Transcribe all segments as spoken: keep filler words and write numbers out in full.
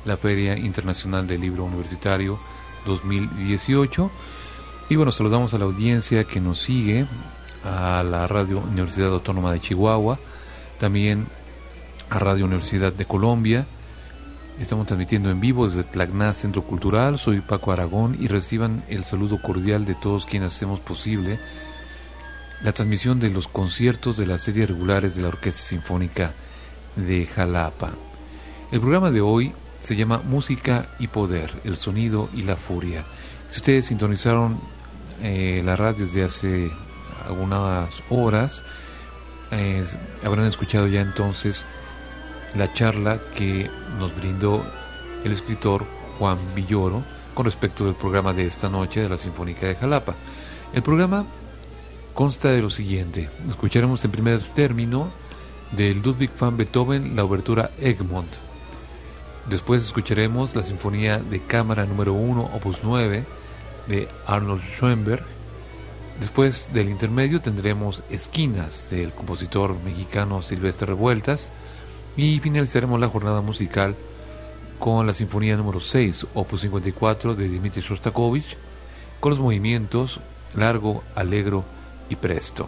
la Feria Internacional del Libro Universitario dos mil dieciocho. Y bueno, saludamos a la audiencia que nos sigue, a la Radio Universidad Autónoma de Chihuahua, también a Radio Universidad de Colombia. Estamos transmitiendo en vivo desde Tlacná, Centro Cultural. Soy Paco Aragón y reciban el saludo cordial de todos quienes hacemos posible la transmisión de los conciertos de las series regulares de la Orquesta Sinfónica de Jalapa. El programa de hoy se llama Música y Poder, el sonido y la furia. Si ustedes sintonizaron eh, la radio desde hace algunas horas, eh, habrán escuchado ya entonces la charla que nos brindó el escritor Juan Villoro con respecto del programa de esta noche de la Sinfónica de Jalapa. El programa consta de lo siguiente: escucharemos en primer término del Ludwig van Beethoven la obertura Egmont. Después escucharemos la Sinfonía de Cámara número uno, opus nueve, de Arnold Schoenberg. Después del intermedio tendremos Esquinas, del compositor mexicano Silvestre Revueltas. Y finalizaremos la jornada musical con la Sinfonía número seis, opus cincuenta y cuatro, de Dmitri Shostakovich, con los movimientos largo, allegro y presto.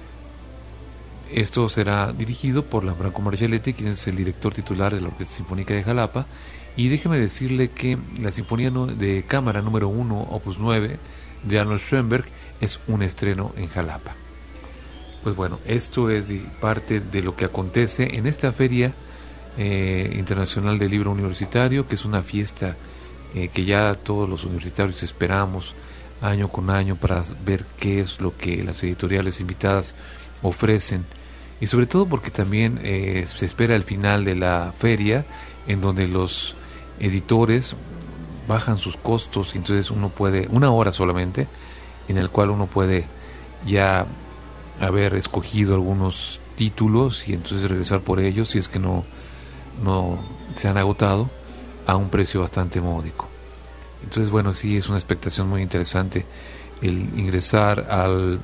Esto será dirigido por Lambranco Marcelletti, quien es el director titular de la Orquesta Sinfónica de Jalapa. Y déjeme decirle que la Sinfonía de Cámara número uno, opus nueve, de Arnold Schoenberg, es un estreno en Jalapa. Pues bueno, esto es parte de lo que acontece en esta Feria eh, Internacional del Libro Universitario, que es una fiesta eh, que ya todos los universitarios esperamos año con año para ver qué es lo que las editoriales invitadas ofrecen, y sobre todo porque también eh, se espera el final de la feria, en donde los editores bajan sus costos, y entonces uno puede, una hora solamente, en el cual uno puede ya haber escogido algunos títulos y entonces regresar por ellos si es que no, no se han agotado, a un precio bastante módico. Entonces, bueno, sí, es una expectación muy interesante el ingresar al,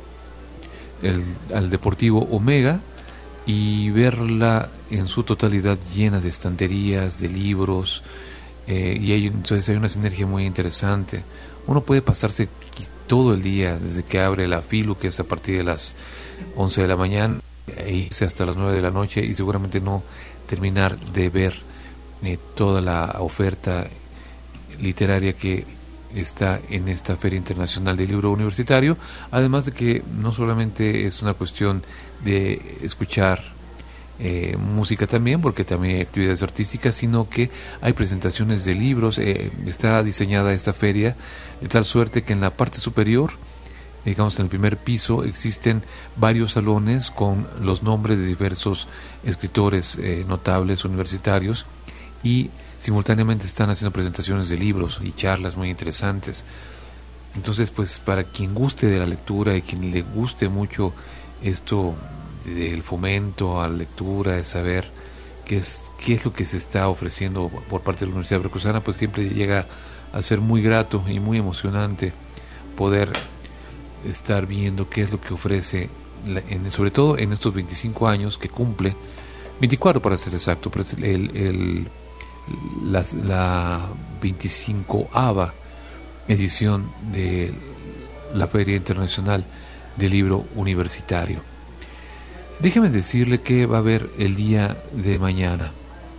el, al Deportivo Omega y verla en su totalidad llena de estanterías, de libros, eh, y hay, entonces hay una sinergia muy interesante. Uno puede pasarse todo el día, desde que abre la FILU, que es a partir de las once de la mañana, e irse hasta las nueve de la noche, y seguramente no terminar de ver eh, toda la oferta literaria que está en esta Feria Internacional del Libro Universitario. Además de que no solamente es una cuestión de escuchar eh, música también, porque también hay actividades artísticas, sino que hay presentaciones de libros. Eh, está diseñada esta feria de tal suerte que en la parte superior, digamos en el primer piso, existen varios salones con los nombres de diversos escritores eh, notables universitarios, y simultáneamente están haciendo presentaciones de libros y charlas muy interesantes. Entonces, pues para quien guste de la lectura y quien le guste mucho esto del fomento a la lectura, de saber qué es, qué es lo que se está ofreciendo por parte de la Universidad Veracruzana, pues siempre llega a ser muy grato y muy emocionante poder estar viendo qué es lo que ofrece, en, sobre todo en estos veinticinco años que cumple, veinticuatro para ser exacto, pero el, el, la, la veinticincoava edición de la Feria Internacional del Libro Universitario. Déjeme decirle que va a haber el día de mañana.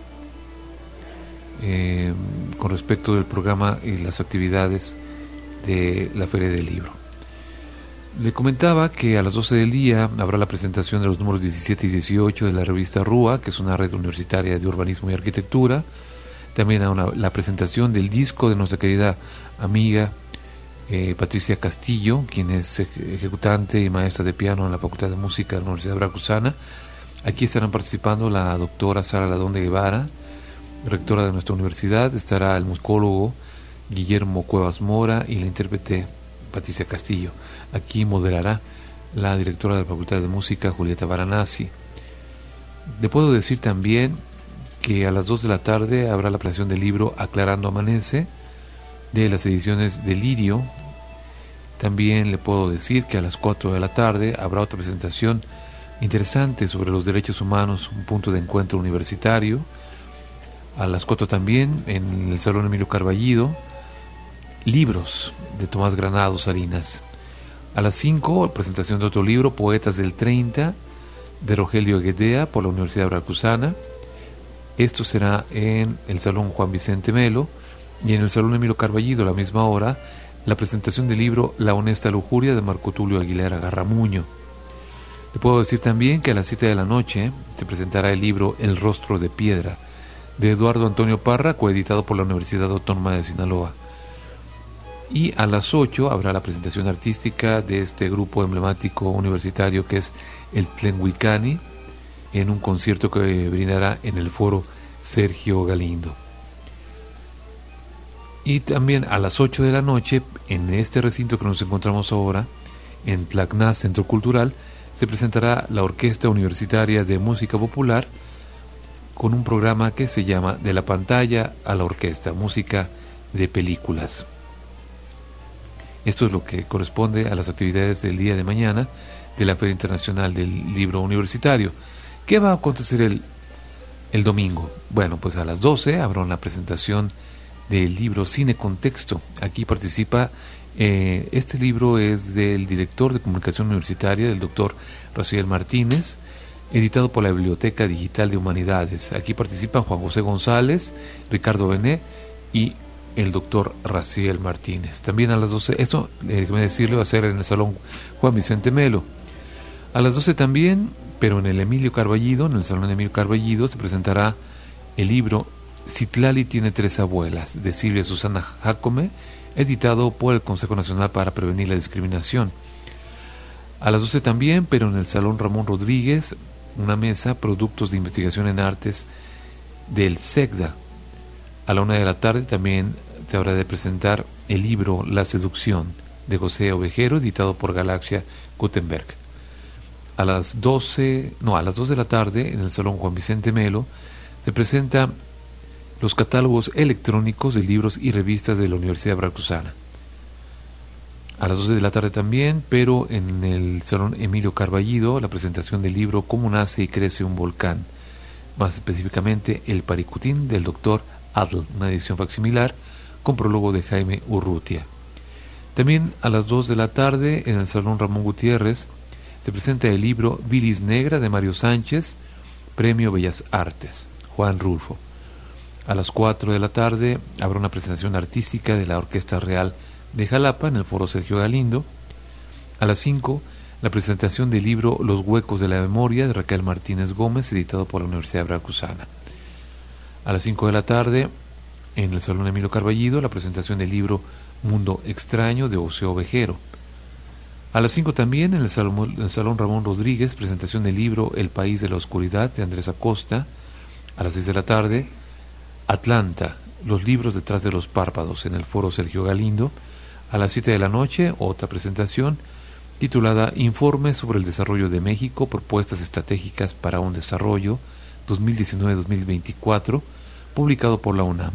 Eh, con respecto del programa y las actividades de la Feria del Libro. Le comentaba que a las doce del día habrá la presentación de los números diecisiete y dieciocho de la revista RUA, que es una red universitaria de urbanismo y arquitectura. También una, la presentación del disco de nuestra querida amiga eh, Patricia Castillo, quien es ejecutante y maestra de piano en la Facultad de Música de la Universidad Veracruzana. Aquí estarán participando la doctora Sara Ladón de Guevara, rectora de nuestra universidad. Estará el musicólogo Guillermo Cuevas Mora y la intérprete Patricia Castillo. Aquí moderará la directora de la Facultad de Música, Julieta Varanasi. Le puedo decir también que a las dos de la tarde habrá la presentación del libro Aclarando Amanece, de las ediciones de Lirio. También le puedo decir que a las cuatro de la tarde habrá otra presentación interesante sobre los derechos humanos, un punto de encuentro universitario. A las cuatro también, en el Salón Emilio Carballido, libros de Tomás Granados Salinas. A las cinco, presentación de otro libro, Poetas del treinta, de Rogelio Guedea, por la Universidad Veracruzana. Esto será en el Salón Juan Vicente Melo. Y en el Salón Emilio Carballido, a la misma hora, la presentación del libro La honesta lujuria, de Marco Tulio Aguilera Garramuño. Le puedo decir también que a las siete de la noche se presentará el libro El rostro de piedra, de Eduardo Antonio Parra, coeditado por la Universidad Autónoma de Sinaloa. Y a las ocho habrá la presentación artística de este grupo emblemático universitario que es el Tlenhuicani, en un concierto que brindará en el foro Sergio Galindo. Y también a las ocho de la noche, en este recinto que nos encontramos ahora, en Tlacná Centro Cultural, se presentará la Orquesta Universitaria de Música Popular con un programa que se llama De la pantalla a la orquesta, música de películas. Esto es lo que corresponde a las actividades del día de mañana de la Feria Internacional del Libro Universitario. ¿Qué va a acontecer el, el domingo? Bueno, pues a las doce habrá una presentación del libro Cine Contexto. Aquí participa, eh, este libro es del director de comunicación universitaria, del doctor Raciel Martínez, editado por la Biblioteca Digital de Humanidades. Aquí participan Juan José González, Ricardo Bené y el doctor Raciel Martínez. También a las doce, esto, eh, déjeme decirle, va a ser en el Salón Juan Vicente Melo. A las doce también, pero en el Emilio Carballido, en el Salón Emilio Carballido, se presentará el libro Citlali tiene tres abuelas, de Silvia Susana Jacome, editado por el Consejo Nacional para Prevenir la Discriminación. A las doce también, pero en el Salón Ramón Rodríguez, una mesa, productos de investigación en artes del SECDA. A la una de la tarde también se habrá de presentar el libro La seducción, de José Ovejero, editado por Galaxia Gutenberg. A las doce, no, a las dos de la tarde, en el Salón Juan Vicente Melo, se presenta los catálogos electrónicos de libros y revistas de la Universidad Veracruzana. A las doce de la tarde también, pero en el Salón Emilio Carballido, la presentación del libro Cómo nace y crece un volcán, más específicamente El Paricutín, del doctor Adl, una edición facsimilar con prólogo de Jaime Urrutia. También a las dos de la tarde, en el Salón Ramón Gutiérrez, se presenta el libro Bilis Negra, de Mario Sánchez, Premio Bellas Artes, Juan Rulfo. A las cuatro de la tarde habrá una presentación artística de la Orquesta Real de Jalapa en el Foro Sergio Galindo. A las cinco, la presentación del libro Los huecos de la memoria, de Raquel Martínez Gómez, editado por la Universidad Veracruzana. A las cinco de la tarde, en el Salón Emilio Carballido, la presentación del libro Mundo Extraño, de José Ovejero. A las cinco también, en el Salón, el Salón Ramón Rodríguez, presentación del libro El País de la Oscuridad, de Andrés Acosta. A las seis de la tarde, Atlanta, los libros detrás de los párpados, en el Foro Sergio Galindo. A las siete de la noche, otra presentación titulada Informe sobre el desarrollo de México, propuestas estratégicas para un desarrollo dos mil diecinueve a dos mil veinticuatro, publicado por la UNAM.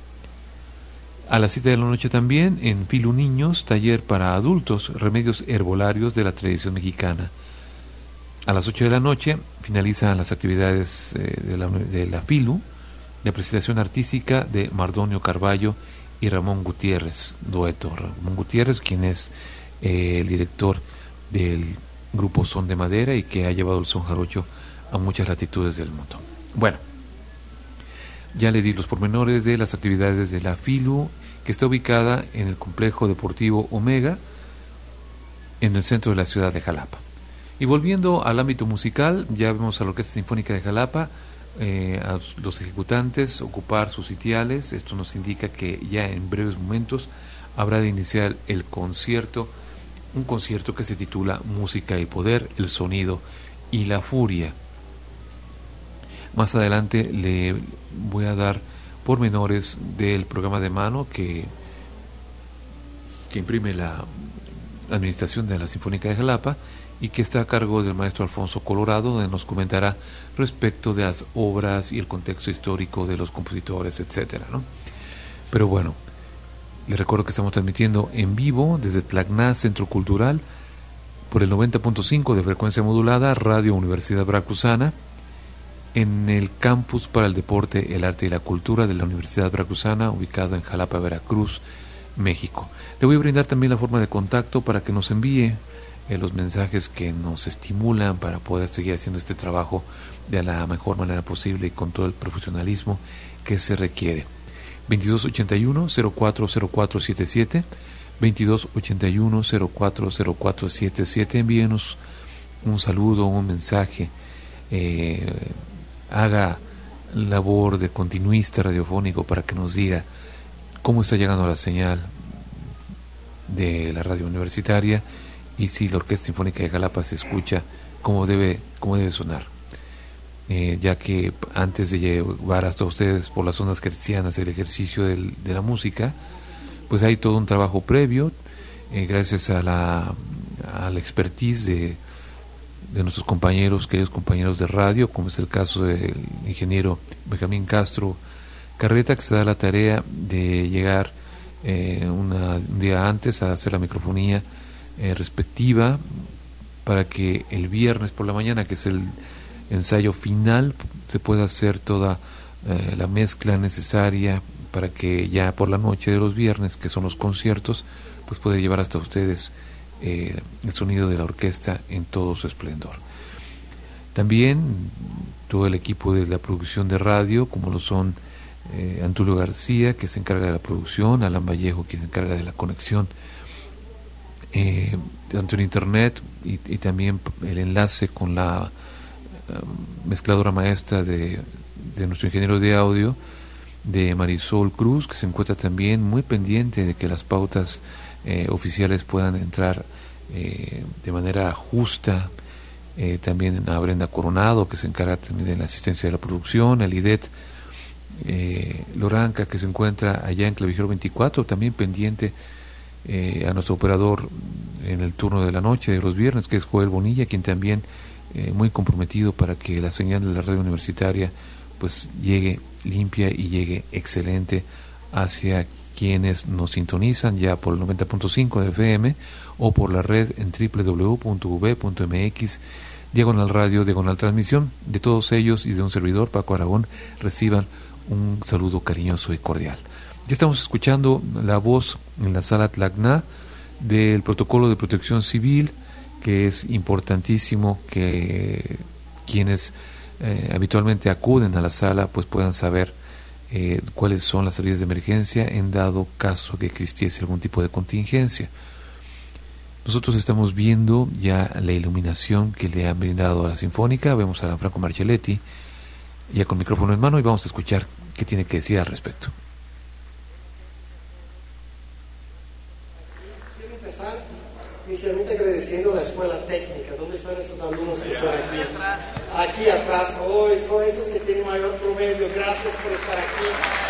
A las siete de la noche también, en Filu Niños, taller para adultos, remedios herbolarios de la tradición mexicana. A las ocho de la noche finalizan las actividades eh, de, la, de la Filu, de presentación artística de Mardonio Carballo y Ramón Gutiérrez, dueto. Ramón Gutiérrez, quien es eh, el director del grupo Son de Madera y que ha llevado el son jarocho a muchas latitudes del mundo. Bueno, ya le di los pormenores de las actividades de la Filu, que está ubicada en el complejo deportivo Omega, en el centro de la ciudad de Jalapa. Y volviendo al ámbito musical, ya vemos a la Orquesta Sinfónica de Jalapa, eh, a los ejecutantes ocupar sus sitiales. Esto nos indica que ya en breves momentos habrá de iniciar el concierto, un concierto que se titula Música y Poder, el sonido y la furia. Más adelante le voy a dar pormenores del programa de mano que, que imprime la administración de la Sinfónica de Jalapa y que está a cargo del maestro Alfonso Colorado, donde nos comentará respecto de las obras y el contexto histórico de los compositores, etcétera, ¿no? Pero bueno, les recuerdo que estamos transmitiendo en vivo desde Tlacná Centro Cultural por el noventa punto cinco de frecuencia modulada, Radio Universidad Veracruzana, en el Campus para el Deporte, el Arte y la Cultura de la Universidad Veracruzana, ubicado en Jalapa, Veracruz, México. Le voy a brindar también la forma de contacto para que nos envíe eh, los mensajes que nos estimulan para poder seguir haciendo este trabajo de la mejor manera posible y con todo el profesionalismo que se requiere. veintidós ochenta y uno cero cuatro cero cuatro siete siete, veintidós ochenta y uno cero cuatro cero cuatro siete siete. Envíenos un saludo, un mensaje, eh, haga labor de continuista radiofónico para que nos diga cómo está llegando la señal de la radio universitaria y si la Orquesta Sinfónica de Jalapa se escucha cómo debe, cómo debe sonar. Eh, ya que antes de llevar hasta ustedes por las ondas hertzianas el ejercicio del, de la música, pues hay todo un trabajo previo, eh, gracias a la, a la expertise de de nuestros compañeros, queridos compañeros de radio, como es el caso del ingeniero Benjamín Castro Carreta, que se da la tarea de llegar eh, una, un día antes a hacer la microfonía eh, respectiva para que el viernes por la mañana, que es el ensayo final, se pueda hacer toda eh, la mezcla necesaria para que ya por la noche de los viernes, que son los conciertos, pues pueda llevar hasta ustedes Eh, el sonido de la orquesta en todo su esplendor. También todo el equipo de la producción de radio, como lo son eh, Antulio García, que se encarga de la producción, Alan Vallejo, que se encarga de la conexión eh, tanto en internet y, y también el enlace con la uh, mezcladora maestra de, de nuestro ingeniero de audio, de Marisol Cruz, que se encuentra también muy pendiente de que las pautas Eh, oficiales puedan entrar eh, de manera justa. Eh, también a Brenda Coronado, que se encarga también de la asistencia de la producción, a Lidet eh, Loranca, que se encuentra allá en Clavijero veinticuatro, también pendiente eh, a nuestro operador en el turno de la noche de los viernes, que es Joel Bonilla, quien también eh, muy comprometido para que la señal de la radio universitaria pues llegue limpia y llegue excelente hacia quienes nos sintonizan ya por el noventa punto cinco de F M o por la red en doble u doble u doble u punto u b punto m x, diagonal radio, diagonal transmisión. De todos ellos y de un servidor, Paco Aragón, reciban un saludo cariñoso y cordial. Ya estamos escuchando la voz en la sala Tlacna del protocolo de protección civil, que es importantísimo que quienes eh, habitualmente acuden a la sala pues puedan saber Eh, cuáles son las salidas de emergencia en dado caso que existiese algún tipo de contingencia. Nosotros estamos viendo ya la iluminación que le han brindado a la Sinfónica. Vemos a Franco Marcelletti ya con micrófono en mano y vamos a escuchar qué tiene que decir al respecto. Quiero empezar inicialmente agradeciendo a la escuela técnica. ¿Dónde están esos alumnos que están aquí? Aquí atrás. Hoy oh, son esos que tienen mayor promedio. Gracias por estar aquí.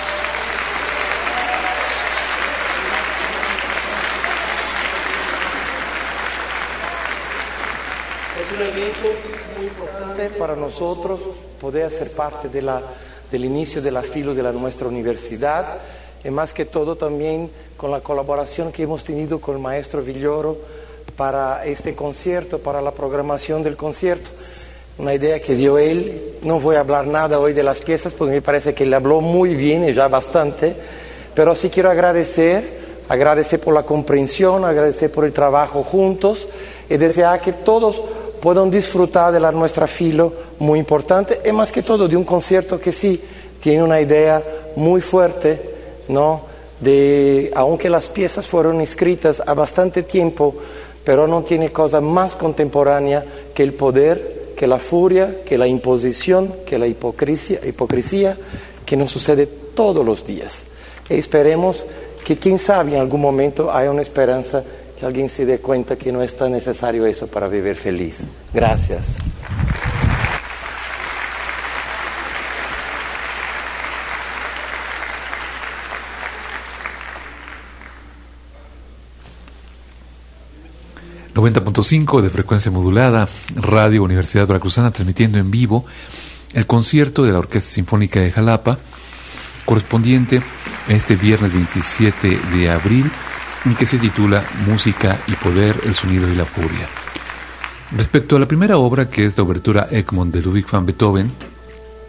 Es un evento muy importante para nosotros poder ser parte de la, del inicio de la filo de la nuestra universidad, y más que todo también con la colaboración que hemos tenido con el maestro Villoro para este concierto, para la programación del concierto. Una idea que dio él. No voy a hablar nada hoy de las piezas porque me parece que él habló muy bien y ya bastante, pero sí quiero agradecer, agradecer por la comprensión, agradecer por el trabajo juntos y desear que todos puedan disfrutar de la nuestra filo muy importante y más que todo de un concierto que sí tiene una idea muy fuerte, ¿no? De, aunque las piezas fueron escritas a bastante tiempo, pero no tiene cosa más contemporánea que el poder, que la furia, que la imposición, que la hipocresía, hipocresía que nos sucede todos los días. Y esperemos que quién sabe en algún momento haya una esperanza, que alguien se dé cuenta que no es tan necesario eso para vivir feliz. Gracias. noventa punto cinco de frecuencia modulada, Radio Universidad Veracruzana, transmitiendo en vivo el concierto de la Orquesta Sinfónica de Jalapa, correspondiente a este viernes veintisiete de abril, que se titula Música y Poder, el Sonido y la Furia. Respecto a la primera obra, que es la obertura Egmont de Ludwig van Beethoven,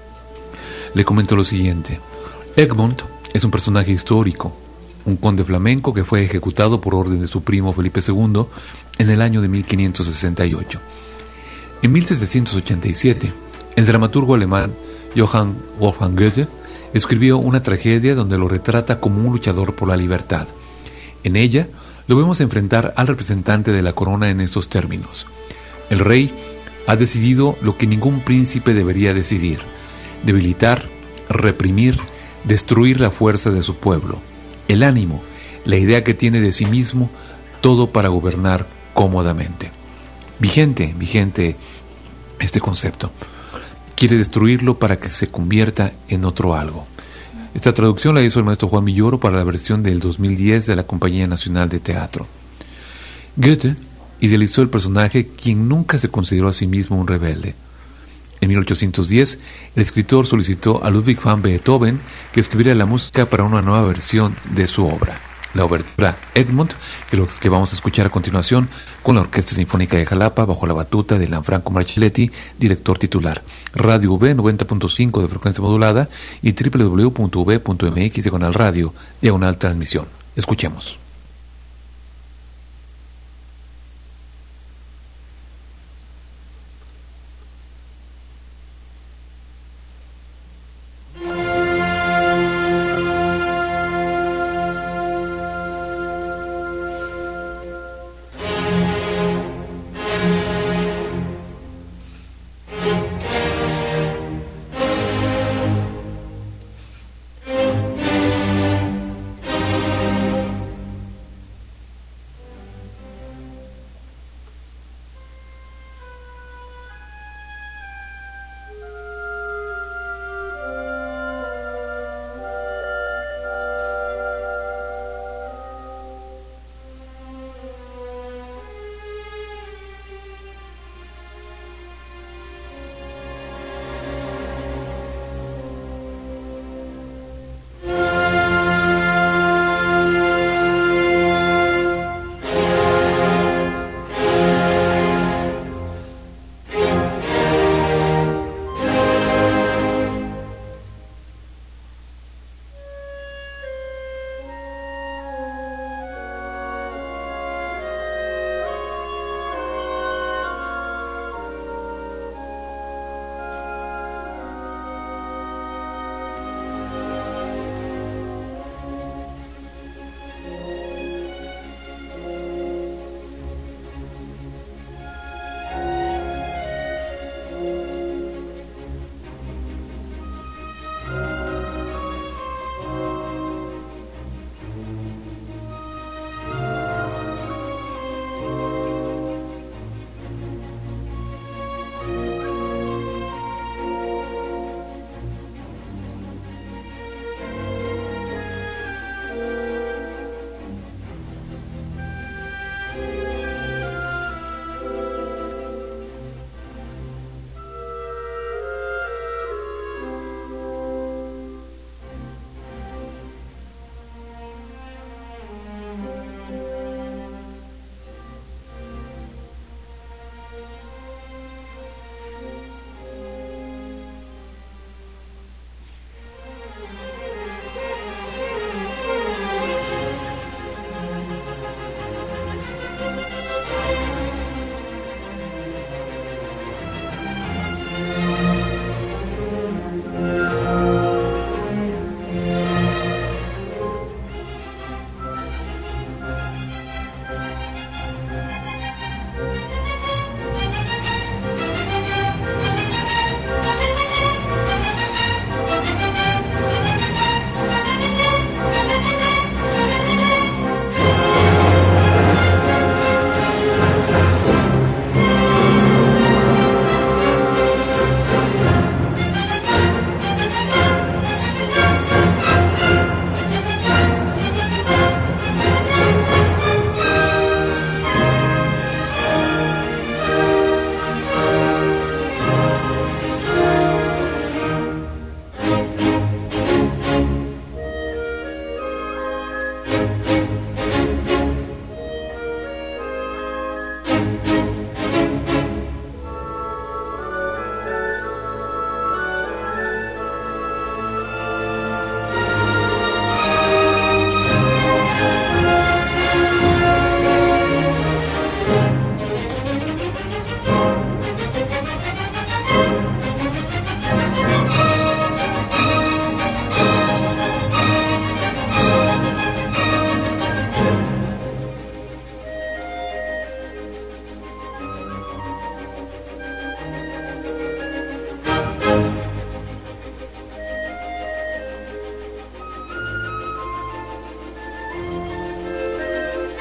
le comento lo siguiente. Egmont es un personaje histórico, un conde flamenco que fue ejecutado por orden de su primo Felipe segundo en el año de mil quinientos sesenta y ocho. En mil setecientos ochenta y siete, el dramaturgo alemán Johann Wolfgang Goethe escribió una tragedia donde lo retrata como un luchador por la libertad. En ella lo vemos enfrentar al representante de la corona en estos términos: el rey ha decidido lo que ningún príncipe debería decidir: debilitar, reprimir, destruir la fuerza de su pueblo, el ánimo, la idea que tiene de sí mismo, todo para gobernar cómodamente. Vigente, vigente este concepto. Quiere destruirlo para que se convierta en otro algo. Esta traducción la hizo el maestro Juan Villoro para la versión del dos mil diez de la Compañía Nacional de Teatro. Goethe idealizó el personaje, quien nunca se consideró a sí mismo un rebelde. En mil ochocientos diez, el escritor solicitó a Ludwig van Beethoven que escribiera la música para una nueva versión de su obra, la obertura Egmont, que lo que vamos a escuchar a continuación con la Orquesta Sinfónica de Jalapa bajo la batuta de Lanfranco Marchetti, director titular. Radio U V noventa punto cinco de frecuencia modulada y doble u doble u doble u punto u v punto m x diagonal radio, diagonal transmisión. Escuchemos.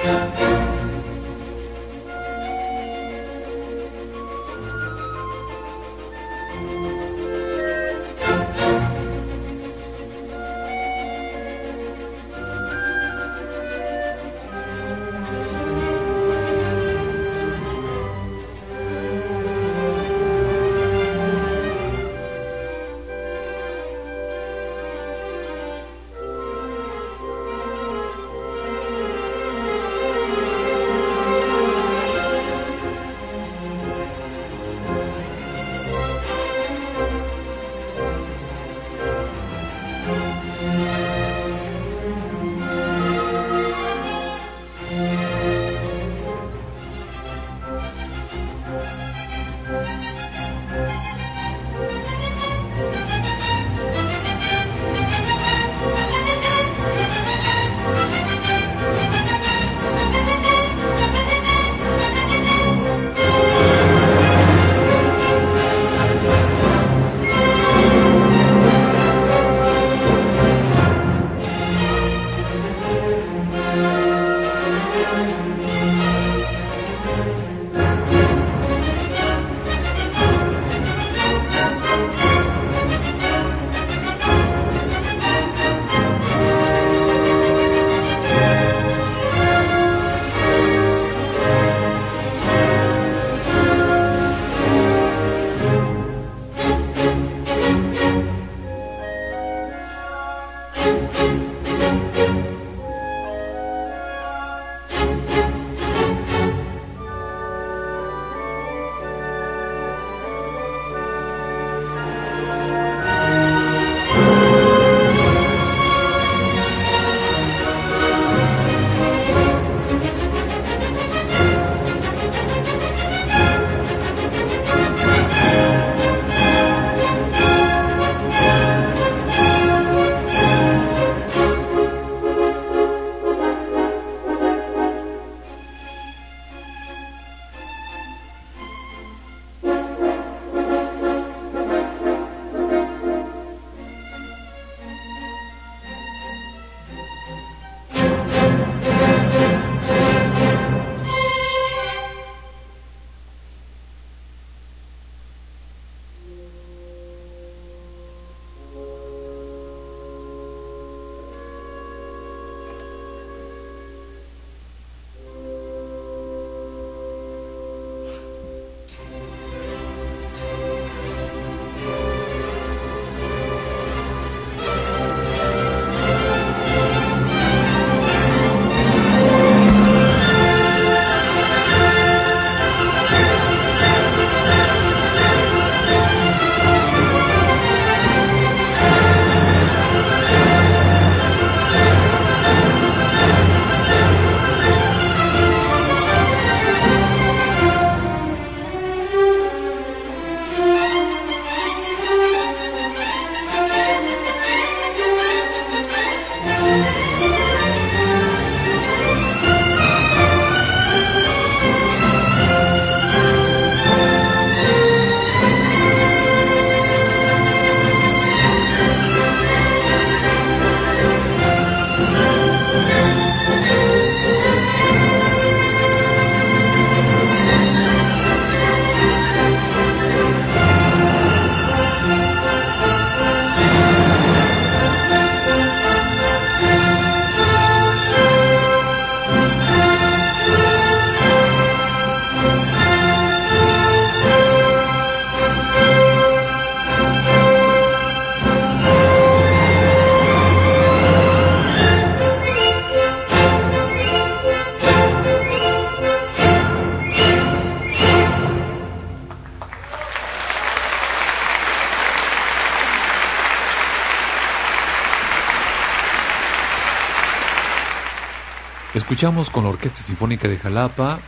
Escuchamos con la Orquesta Sinfónica de Jalapa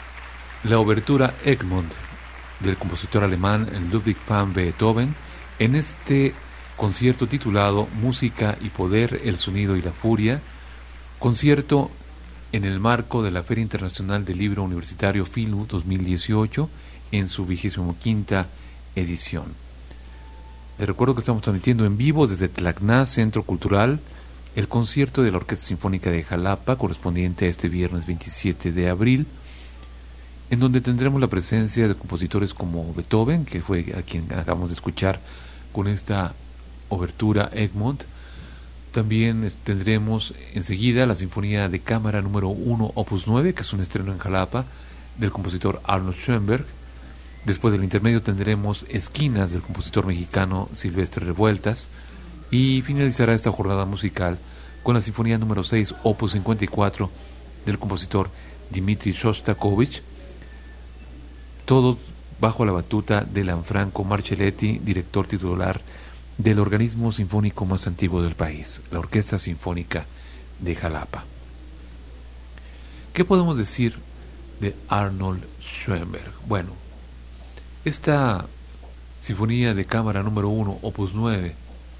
la obertura Egmont del compositor alemán Ludwig van Beethoven en este concierto titulado Música y Poder, el Sonido y la Furia, concierto en el marco de la Feria Internacional del Libro Universitario FILU dos mil dieciocho en su vigésimo quinta edición. Les recuerdo que estamos transmitiendo en vivo desde Tlacná, Centro Cultural, el concierto de la Orquesta Sinfónica de Jalapa, correspondiente a este viernes veintisiete de abril, en donde tendremos la presencia de compositores como Beethoven, que fue a quien acabamos de escuchar con esta obertura Egmont. También tendremos enseguida la Sinfonía de Cámara número uno, opus nueve, que es un estreno en Jalapa, del compositor Arnold Schoenberg. Después del intermedio tendremos Esquinas, del compositor mexicano Silvestre Revueltas. Y finalizará esta jornada musical con la Sinfonía número seis, opus cincuenta y cuatro, del compositor Dmitri Shostakovich. Todo bajo la batuta de Lanfranco Marcelletti, director titular del organismo sinfónico más antiguo del país, la Orquesta Sinfónica de Jalapa. ¿Qué podemos decir de Arnold Schoenberg? Bueno, esta Sinfonía de Cámara número uno, opus nueve,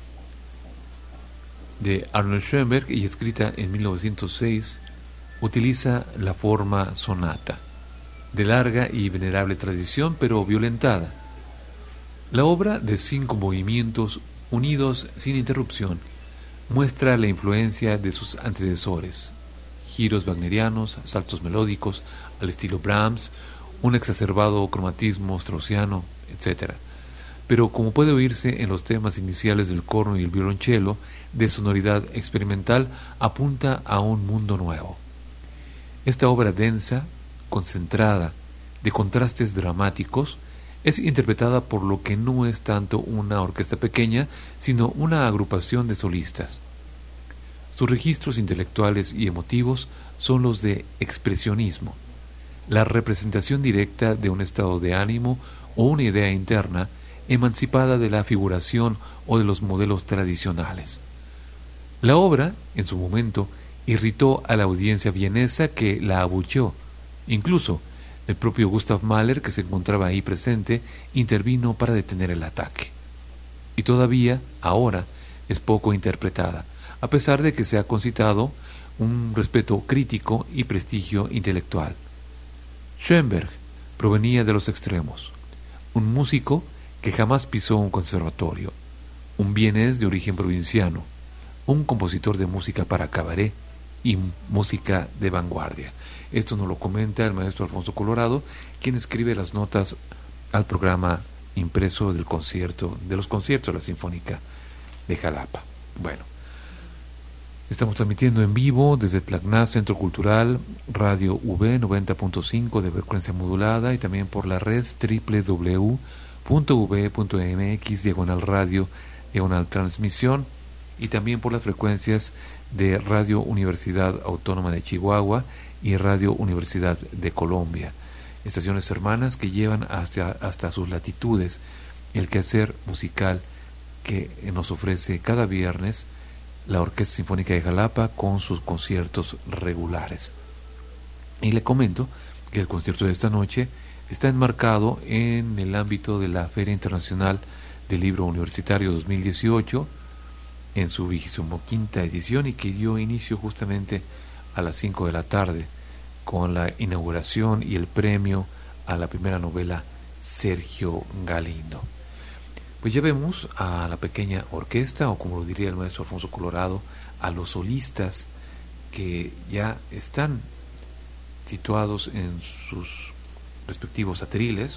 de Arnold Schoenberg y escrita en mil novecientos seis, utiliza la forma sonata, de larga y venerable tradición, pero violentada. La obra, de cinco movimientos unidos sin interrupción, muestra la influencia de sus antecesores, giros wagnerianos, saltos melódicos al estilo Brahms, un exacerbado cromatismo straussiano, etcétera. Pero como puede oírse en los temas iniciales del corno y el violonchelo, de sonoridad experimental, apunta a un mundo nuevo. Esta obra densa, concentrada, de contrastes dramáticos, es interpretada por lo que no es tanto una orquesta pequeña, sino una agrupación de solistas. Sus registros intelectuales y emotivos son los de expresionismo, la representación directa de un estado de ánimo o una idea interna, emancipada de la figuración o de los modelos tradicionales. La obra, en su momento, irritó a la audiencia vienesa, que la abucheó. Incluso el propio Gustav Mahler, que se encontraba ahí presente, intervino para detener el ataque. Y todavía, ahora, es poco interpretada, a pesar de que se ha concitado un respeto crítico y prestigio intelectual. Schoenberg provenía de los extremos, un músico que jamás pisó un conservatorio, un vienés de origen provinciano, un compositor de música para cabaret y música de vanguardia. Esto nos lo comenta el maestro Alfonso Colorado, quien escribe las notas al programa impreso del concierto, de los conciertos de la Sinfónica de Jalapa. Bueno, estamos transmitiendo en vivo desde Tlacná, Centro Cultural, Radio V noventa punto cinco de frecuencia modulada, y también por la red doble u doble u doble u punto v punto m x diagonal radio diagonal transmisión, y también por las frecuencias de Radio Universidad Autónoma de Chihuahua y Radio Universidad de Colombia, estaciones hermanas que llevan hasta, hasta sus latitudes el quehacer musical que nos ofrece cada viernes la Orquesta Sinfónica de Jalapa con sus conciertos regulares. Y le comento que el concierto de esta noche está enmarcado en el ámbito de la Feria Internacional del Libro Universitario dos mil dieciocho, en su vigésimo quinta edición, y que dio inicio justamente a las cinco de la tarde con la inauguración y el premio a la primera novela Sergio Galindo. Pues ya vemos a la pequeña orquesta, o como lo diría el maestro Alfonso Colorado, a los solistas que ya están situados en sus respectivos atriles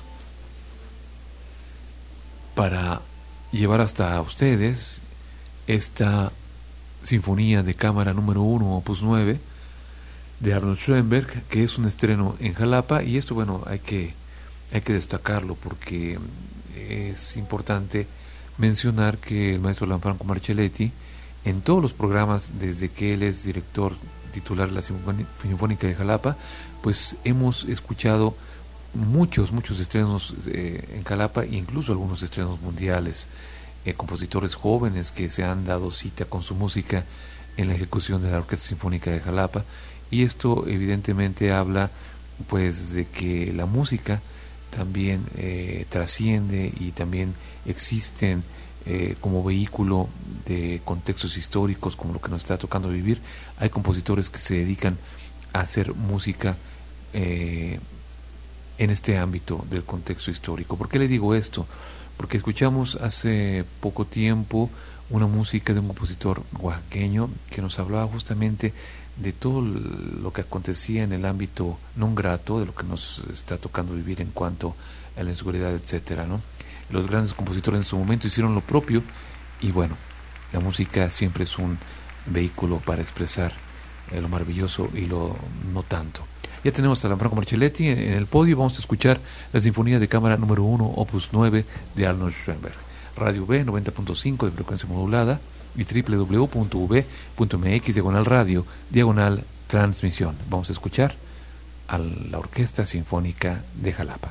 para llevar hasta ustedes esta Sinfonía de Cámara número uno, opus nueve, de Arnold Schoenberg, que es un estreno en Jalapa. Y esto, bueno, hay que, hay que destacarlo, porque es importante mencionar que el maestro Lanfranco Marcelletti, en todos los programas, desde que él es director titular de la Sinfónica de Jalapa, pues hemos escuchado muchos, muchos estrenos eh, en Jalapa, e incluso algunos estrenos mundiales, eh, compositores jóvenes que se han dado cita con su música en la ejecución de la Orquesta Sinfónica de Jalapa. Y esto evidentemente habla pues de que la música también eh, trasciende y también existen eh, como vehículo de contextos históricos, como lo que nos está tocando vivir. Hay compositores que se dedican a hacer música eh, en este ámbito del contexto histórico. ¿Por qué le digo esto? Porque escuchamos hace poco tiempo una música de un compositor oaxaqueño que nos hablaba justamente de todo lo que acontecía en el ámbito non grato, de lo que nos está tocando vivir en cuanto a la inseguridad, etcétera, ¿no? Los grandes compositores en su momento hicieron lo propio y bueno, la música siempre es un vehículo para expresar eh, lo maravilloso y lo no tanto. Ya tenemos a Franco Marcelletti en el podio. Vamos a escuchar la Sinfonía de Cámara número uno, opus nueve de Arnold Schoenberg. Radio V noventa punto cinco de frecuencia modulada y doble u doble u doble u punto v punto m x diagonal radio diagonal transmisión. Vamos a escuchar a la Orquesta Sinfónica de Jalapa.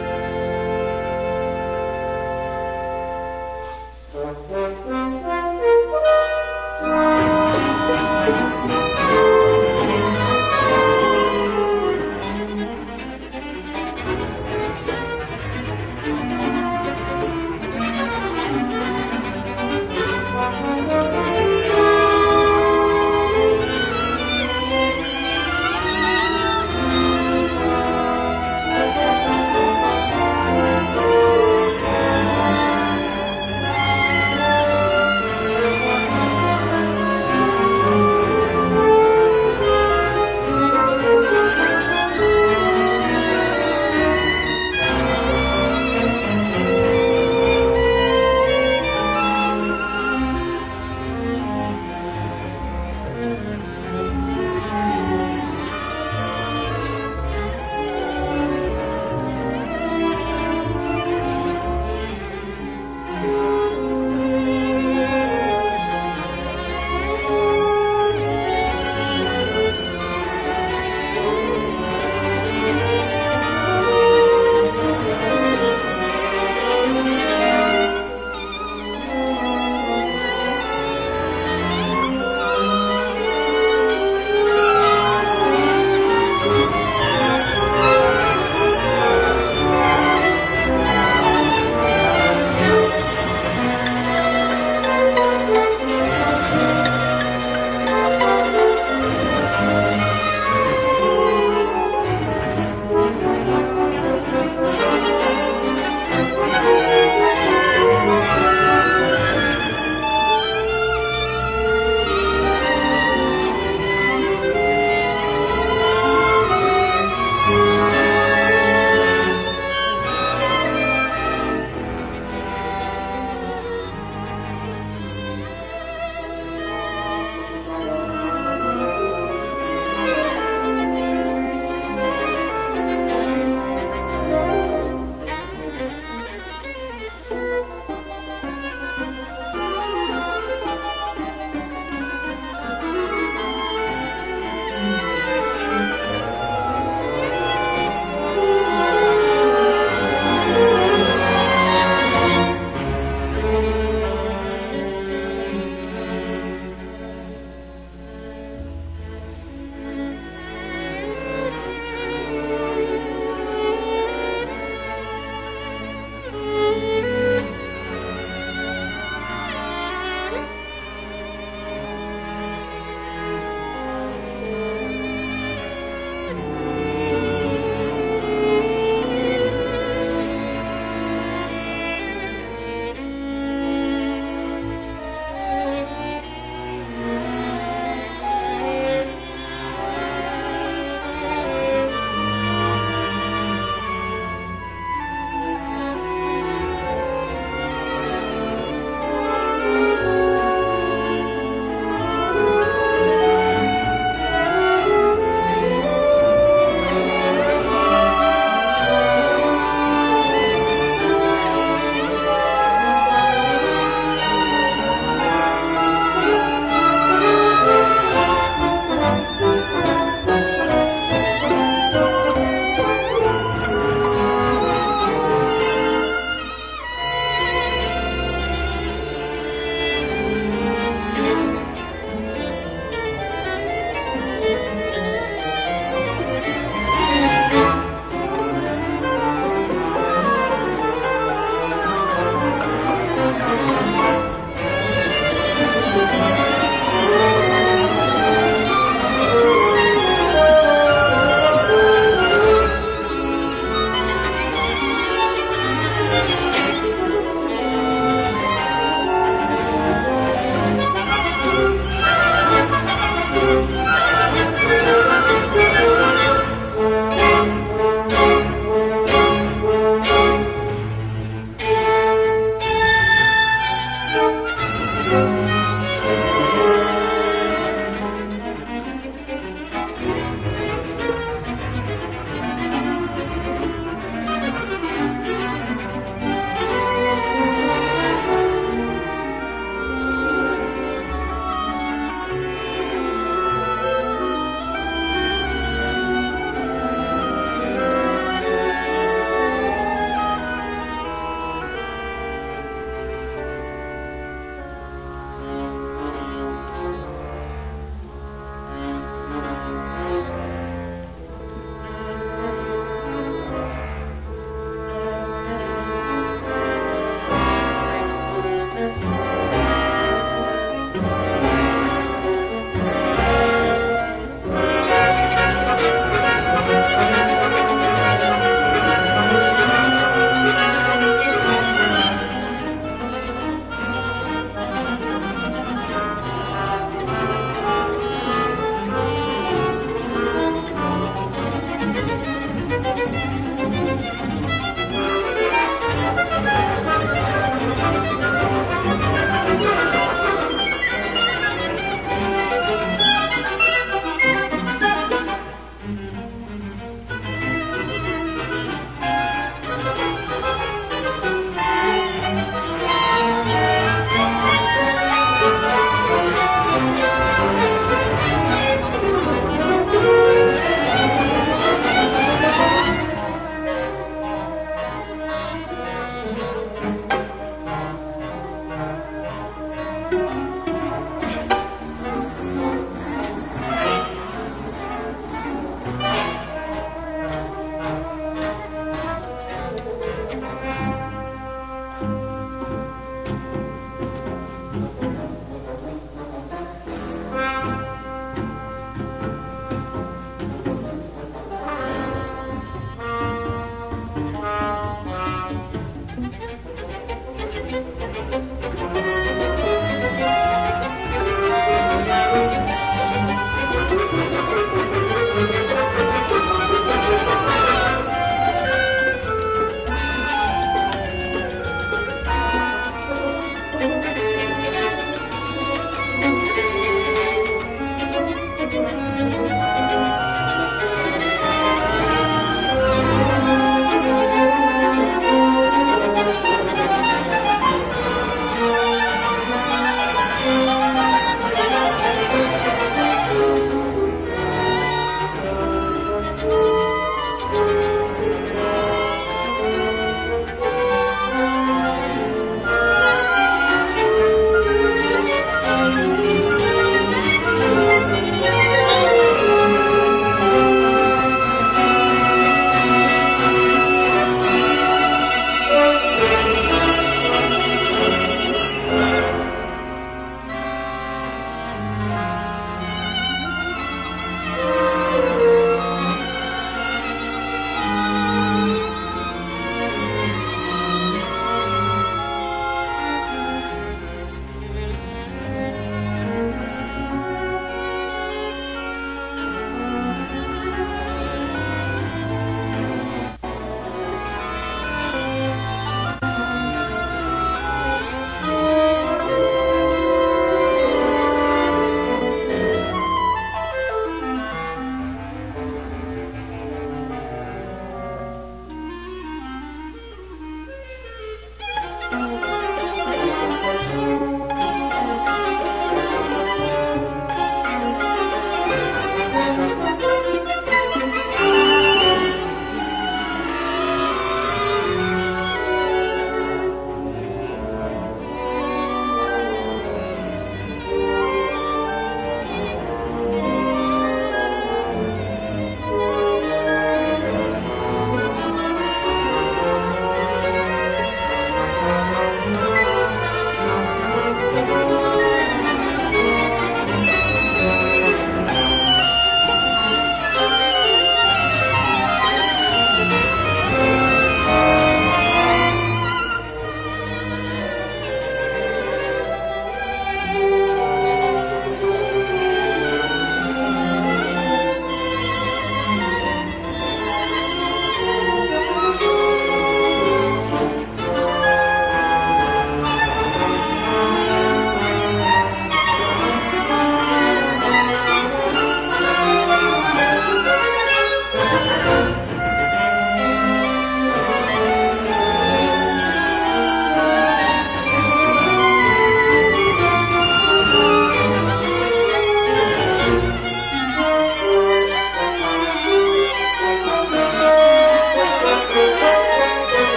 Thank you.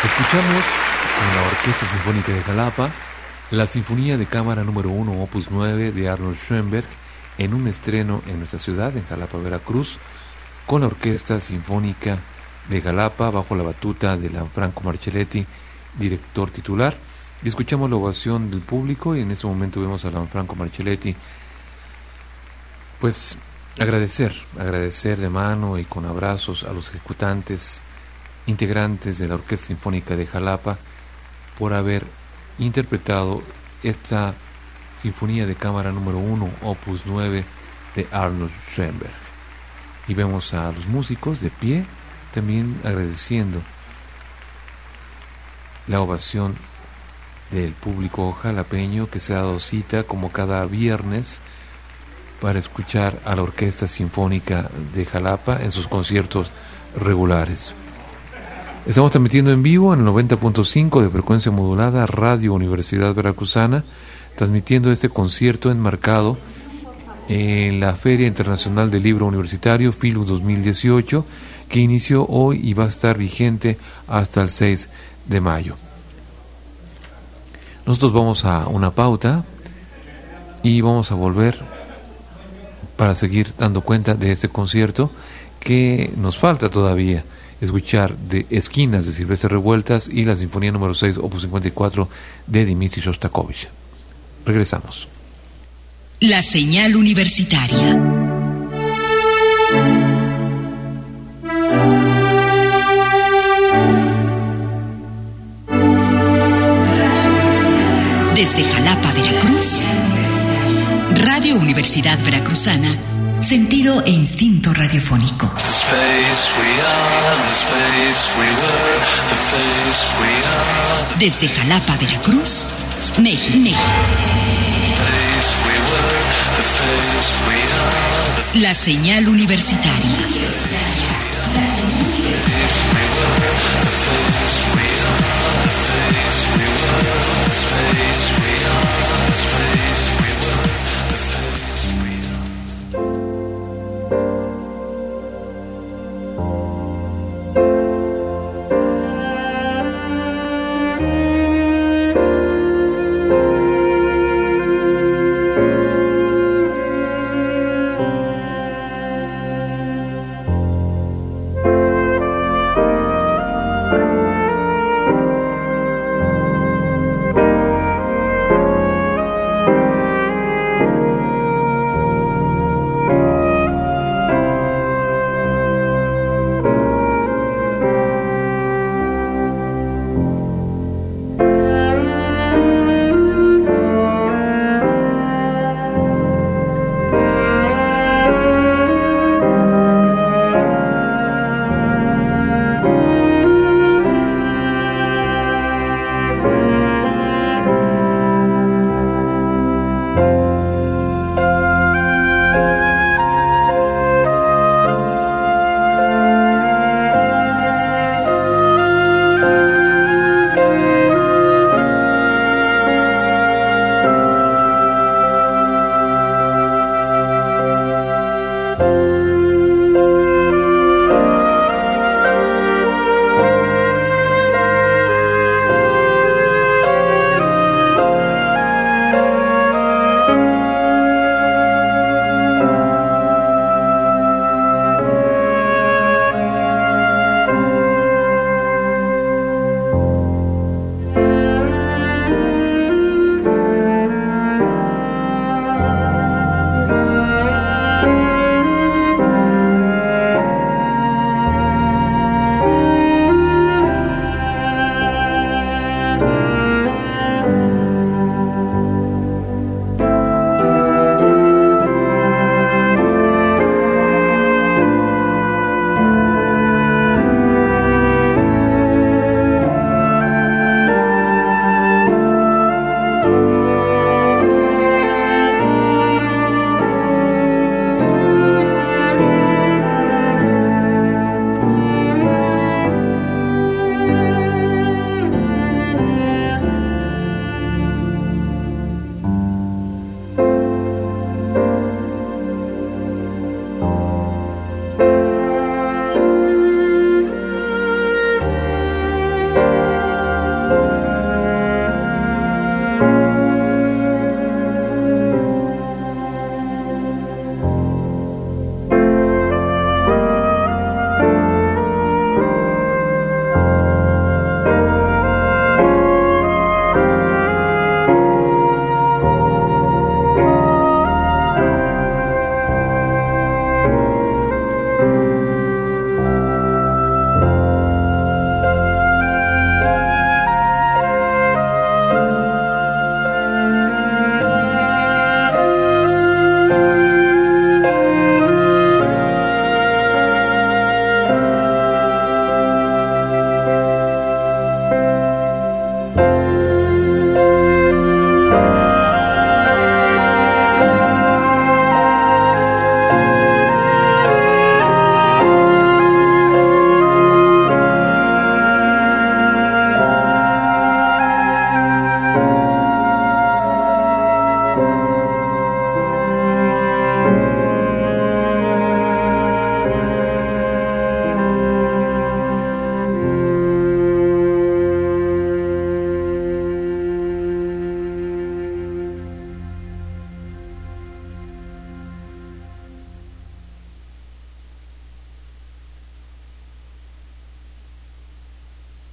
Escuchamos con la Orquesta Sinfónica de Jalapa la Sinfonía de Cámara número uno, opus nueve de Arnold Schoenberg, en un estreno en nuestra ciudad, en Jalapa, Veracruz, con la Orquesta Sinfónica de Jalapa, bajo la batuta de Lanfranco Marcelletti, director titular. Y escuchamos la ovación del público, y en este momento vemos a Lanfranco Marcelletti, pues agradecer, agradecer de mano y con abrazos a los ejecutantes, integrantes de la Orquesta Sinfónica de Jalapa, por haber interpretado esta Sinfonía de Cámara número uno, opus nueve de Arnold Schoenberg. Y vemos a los músicos de pie, también agradeciendo la ovación del público jalapeño que se ha dado cita como cada viernes para escuchar a la Orquesta Sinfónica de Jalapa en sus conciertos regulares. Estamos transmitiendo en vivo en el noventa punto cinco de frecuencia modulada Radio Universidad Veracruzana, transmitiendo este concierto enmarcado en la Feria Internacional del Libro Universitario Filux dos mil dieciocho, que inició hoy y va a estar vigente hasta el seis de mayo. Nosotros vamos a una pauta y vamos a volver para seguir dando cuenta de este concierto que nos falta todavía escuchar, de Esquinas de Silvestre Revueltas y la Sinfonía número seis, opus cincuenta y cuatro de Dmitri Shostakovich. Regresamos. La señal universitaria. Desde Jalapa, Veracruz, Radio Universidad Veracruzana, sentido e instinto radiofónico. Desde Jalapa, Veracruz, México, México. La señal universitaria.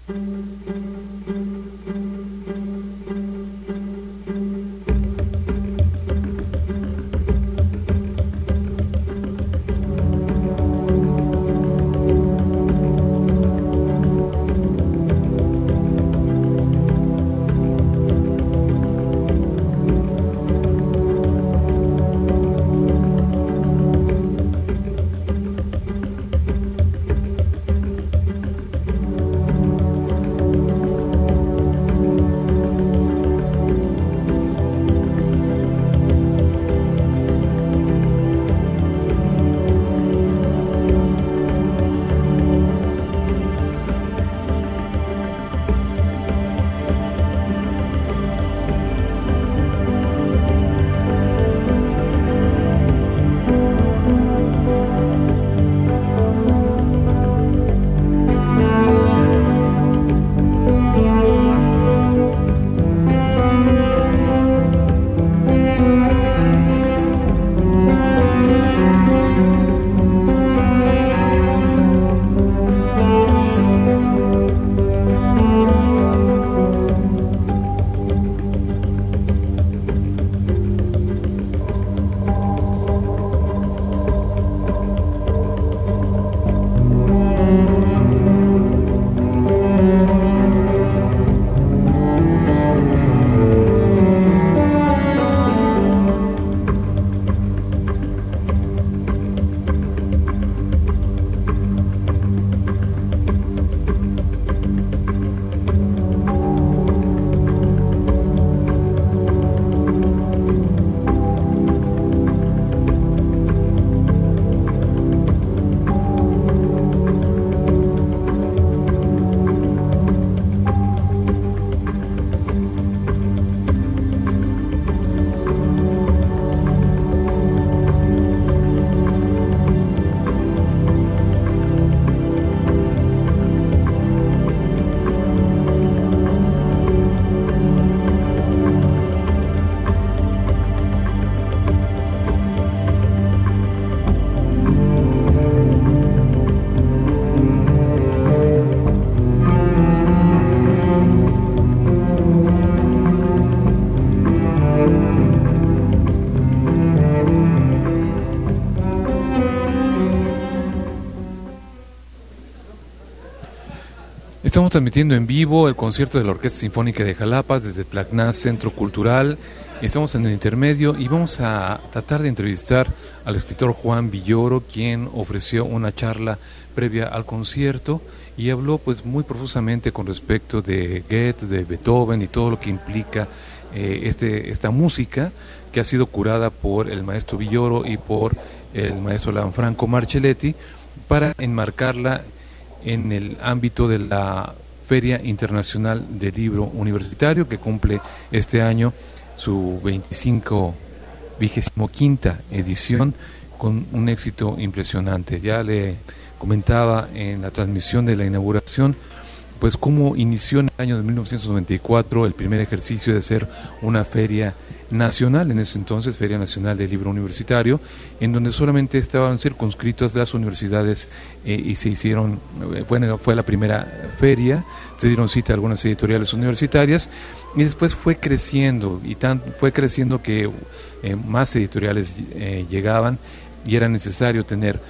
Estamos transmitiendo en vivo el concierto de la Orquesta Sinfónica de Jalapa desde Tlacná Centro Cultural. Estamos en el intermedio y vamos a tratar de entrevistar al escritor Juan Villoro, quien ofreció una charla previa al concierto y habló pues muy profusamente con respecto de Goethe, de Beethoven y todo lo que implica eh, este esta música que ha sido curada por el maestro Villoro y por el maestro Lanfranco Marcelletti para enmarcarla en el ámbito de la Feria Internacional del Libro Universitario, que cumple este año su veinticinco, vigésimo quinta edición, con un éxito impresionante. Ya le comentaba en la transmisión de la inauguración, pues cómo inició en el año de mil novecientos noventa y cuatro el primer ejercicio de ser una feria nacional, en ese entonces Feria Nacional del Libro Universitario, en donde solamente estaban circunscritas las universidades eh, y se hicieron, fue, fue la primera feria, se dieron cita a algunas editoriales universitarias y después fue creciendo y tan, fue creciendo que eh, más editoriales eh, llegaban y era necesario tener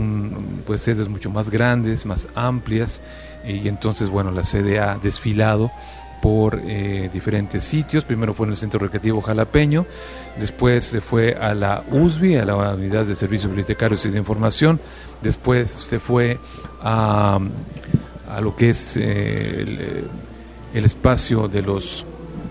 un, pues sedes mucho más grandes, más amplias, y entonces bueno, la sede ha desfilado por eh, diferentes sitios. Primero fue en el Centro Recreativo Jalapeño, después se fue a la U S B I, a la Unidad de Servicios Bibliotecarios y de Información, después se fue a, a lo que es eh, el, el espacio de los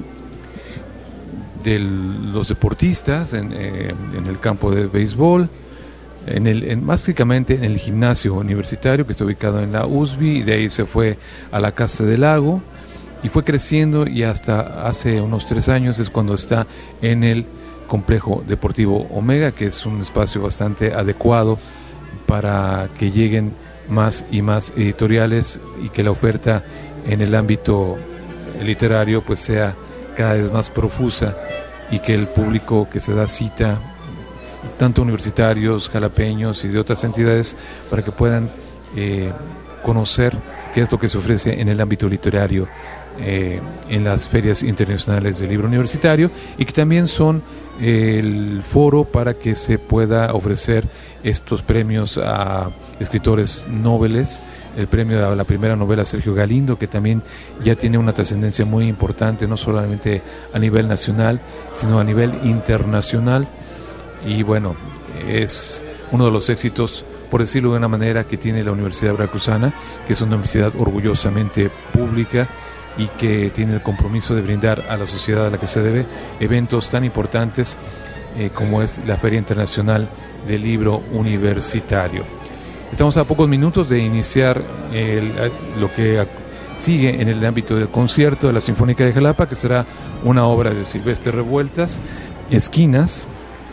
de los deportistas en, eh, en el campo de béisbol, en el, en, básicamente en el gimnasio universitario que está ubicado en la U S B I, y de ahí se fue a la Casa del Lago y fue creciendo, y hasta hace unos tres años es cuando está en el Complejo Deportivo Omega, que es un espacio bastante adecuado para que lleguen más y más editoriales y que la oferta en el ámbito literario pues sea cada vez más profusa, y que el público que se da cita, tanto universitarios, jalapeños y de otras entidades, para que puedan eh, conocer qué es lo que se ofrece en el ámbito literario eh, en las ferias internacionales del libro universitario, y que también son eh, el foro para que se pueda ofrecer estos premios a escritores noveles. El premio a la primera novela Sergio Galindo, que también ya tiene una trascendencia muy importante, no solamente a nivel nacional, sino a nivel internacional. Y bueno, es uno de los éxitos, por decirlo de una manera, que tiene la Universidad Veracruzana, que es una universidad orgullosamente pública y que tiene el compromiso de brindar a la sociedad a la que se debe eventos tan importantes eh, como es la Feria Internacional del Libro Universitario. Estamos a pocos minutos de iniciar el, lo que sigue en el ámbito del concierto de la Sinfónica de Jalapa, que será una obra de Silvestre Revueltas, Esquinas,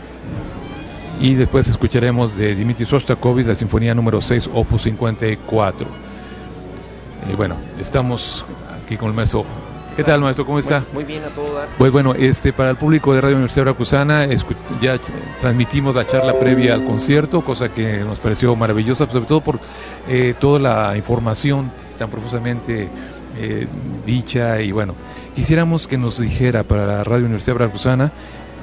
y después escucharemos de Dmitri Shostakovich la Sinfonía número seis, opus cincuenta y cuatro. Eh, bueno, estamos aquí con el maestro. ¿Qué tal, maestro? ¿Cómo está? Muy bien, a todo dar. Pues bueno, este, para el público de Radio Universidad Veracruzana, escu- ya ch- transmitimos la charla previa al concierto, cosa que nos pareció maravillosa, sobre todo por eh, toda la información tan profusamente eh, dicha. Y bueno, quisiéramos que nos dijera para la Radio Universidad Veracruzana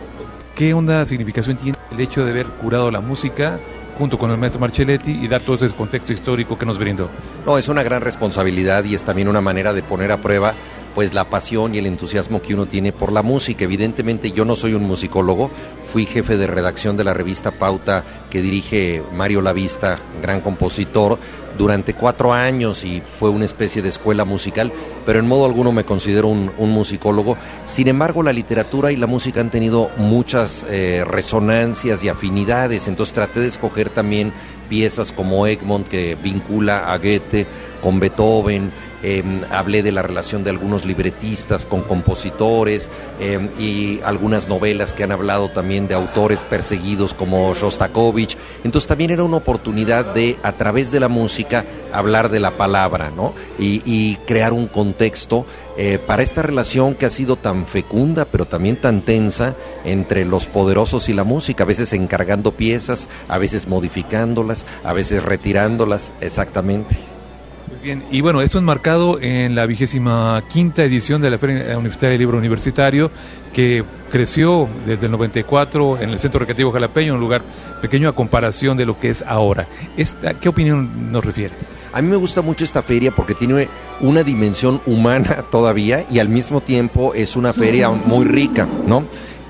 qué onda significación tiene el hecho de haber curado la música junto con el maestro Marcelletti y dar todo ese contexto histórico que nos brindó. No, es una gran responsabilidad y es también una manera de poner a prueba pues la pasión y el entusiasmo que uno tiene por la música. Evidentemente yo no soy un musicólogo, fui jefe de redacción de la revista Pauta que dirige Mario Lavista, gran compositor, durante cuatro años y fue una especie de escuela musical, pero en modo alguno me considero un, un musicólogo. Sin embargo, la literatura y la música han tenido muchas eh, resonancias y afinidades, entonces traté de escoger también piezas como Egmont, que vincula a Goethe con Beethoven. Eh, hablé de la relación de algunos libretistas con compositores eh, y algunas novelas que han hablado también de autores perseguidos como Shostakovich. Entonces también era una oportunidad de, a través de la música, hablar de la palabra, ¿no? Y, y crear un contexto eh, para esta relación que ha sido tan fecunda, pero también tan tensa entre los poderosos y la música, a veces encargando piezas, a veces modificándolas, a veces retirándolas, exactamente. Bien, y bueno, esto enmarcado en la vigésima quinta edición de la Feria Universitaria del Libro Universitario, que creció desde el noventa y cuatro en el Centro Recreativo Jalapeño, un lugar pequeño a comparación de lo que es ahora. Esta, ¿qué opinión nos refiere? A mí me gusta mucho esta feria porque tiene una dimensión humana todavía y al mismo tiempo es una feria muy rica, ¿no?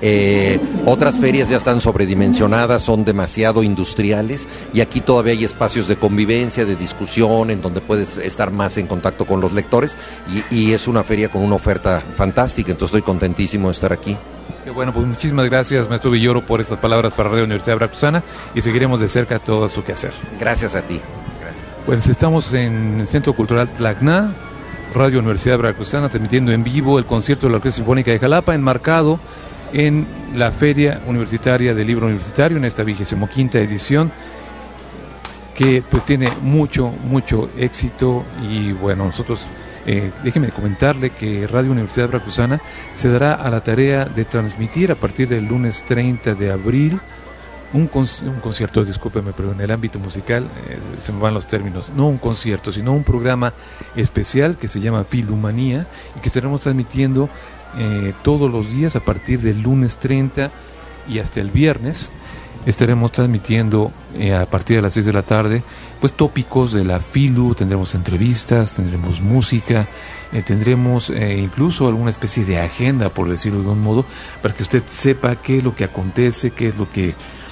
Eh, otras ferias ya están sobredimensionadas, son demasiado industriales y aquí todavía hay espacios de convivencia, de discusión, en donde puedes estar más en contacto con los lectores y, y es una feria con una oferta fantástica, entonces estoy contentísimo de estar aquí. Qué bueno, pues muchísimas gracias, maestro Villoro, por estas palabras para Radio Universidad Veracruzana y seguiremos de cerca todo su quehacer. Gracias a ti. Gracias. Pues estamos en el Centro Cultural Tlacna, Radio Universidad Veracruzana, transmitiendo en vivo el concierto de la Orquesta Sinfónica de Jalapa, enmarcado en la Feria Universitaria del Libro Universitario, en esta vigésimo quinta edición, que pues tiene mucho, mucho éxito. Y bueno, nosotros, eh, déjeme comentarle que Radio Universidad Veracruzana se dará a la tarea de transmitir a partir del lunes treinta de abril un, con, un concierto, discúlpeme, pero en el ámbito musical eh, se me van los términos, no un concierto, sino un programa especial que se llama Filumanía y que estaremos transmitiendo Eh, todos los días a partir del lunes treinta y hasta el viernes. Estaremos transmitiendo eh, a partir de las seis de la tarde pues tópicos de la Filu, tendremos entrevistas, tendremos música, eh, tendremos eh, incluso alguna especie de agenda, por decirlo de un modo, para que usted sepa qué es lo que acontece, qué es lo que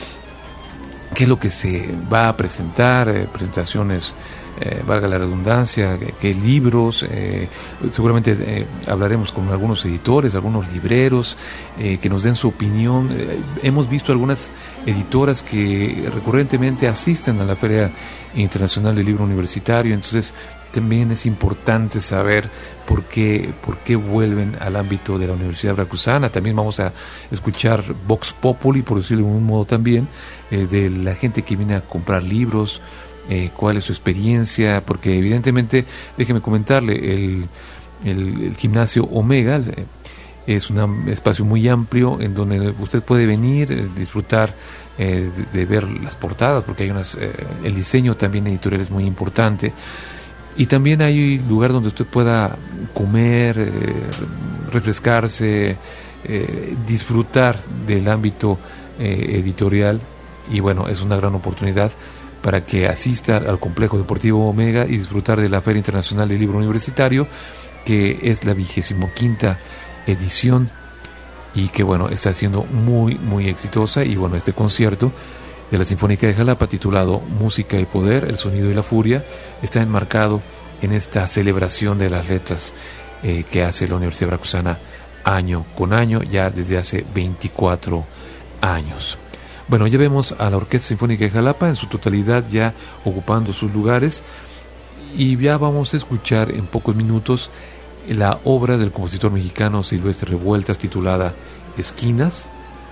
qué es lo que se va a presentar, eh, presentaciones Eh, valga la redundancia, qué libros, eh, seguramente eh, hablaremos con algunos editores, algunos libreros, eh, que nos den su opinión. Eh, hemos visto algunas editoras que recurrentemente asisten a la Feria Internacional del Libro Universitario, entonces también es importante saber por qué, por qué vuelven al ámbito de la Universidad Veracruzana. También vamos a escuchar Vox Populi, por decirlo de un modo también, eh, de la gente que viene a comprar libros, Eh, cuál es su experiencia, porque evidentemente, déjeme comentarle, el, el, el gimnasio Omega eh, es un espacio muy amplio en donde usted puede venir, eh, disfrutar eh, de, de ver las portadas, porque hay unas, eh, el diseño también editorial es muy importante, Y también hay lugar donde usted pueda comer, eh, refrescarse, eh, disfrutar del ámbito eh, editorial. Y bueno, es una gran oportunidad para que asista al Complejo Deportivo Omega y disfrutar de la Feria Internacional del Libro Universitario, que es la vigésimo quinta edición y que bueno, está siendo muy muy exitosa. Y bueno, este concierto de la Sinfónica de Jalapa, titulado Música y Poder, el sonido y la furia, está enmarcado en esta celebración de las letras eh, que hace la Universidad Veracruzana año con año, ya desde hace veinticuatro años. Bueno, ya vemos a la Orquesta Sinfónica de Jalapa en su totalidad ya ocupando sus lugares, y ya vamos a escuchar en pocos minutos la obra del compositor mexicano Silvestre Revueltas, titulada Esquinas,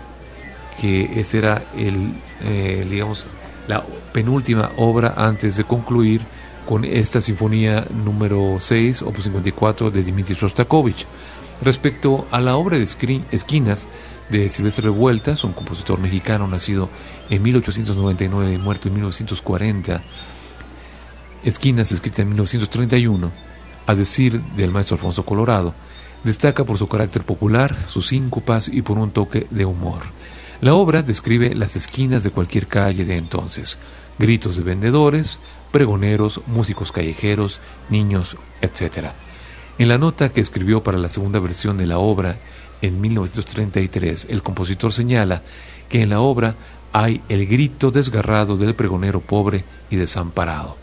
que esa era el, eh, digamos, la penúltima obra antes de concluir con esta sinfonía número seis, opus cincuenta y cuatro, de Dmitri Shostakovich. Respecto a la obra de Esquinas de Silvestre Revueltas, un compositor mexicano nacido en mil ochocientos noventa y nueve y muerto en mil novecientos cuarenta, Esquinas, escrita en mil novecientos treinta y uno, a decir del maestro Alfonso Colorado, destaca por su carácter popular, sus síncopas y por un toque de humor. La obra describe las esquinas de cualquier calle de entonces: gritos de vendedores, pregoneros, músicos callejeros, niños, etcétera. En la nota que escribió para la segunda versión de la obra en mil novecientos treinta y tres, el compositor señala que en la obra hay el grito desgarrado del pregonero pobre y desamparado.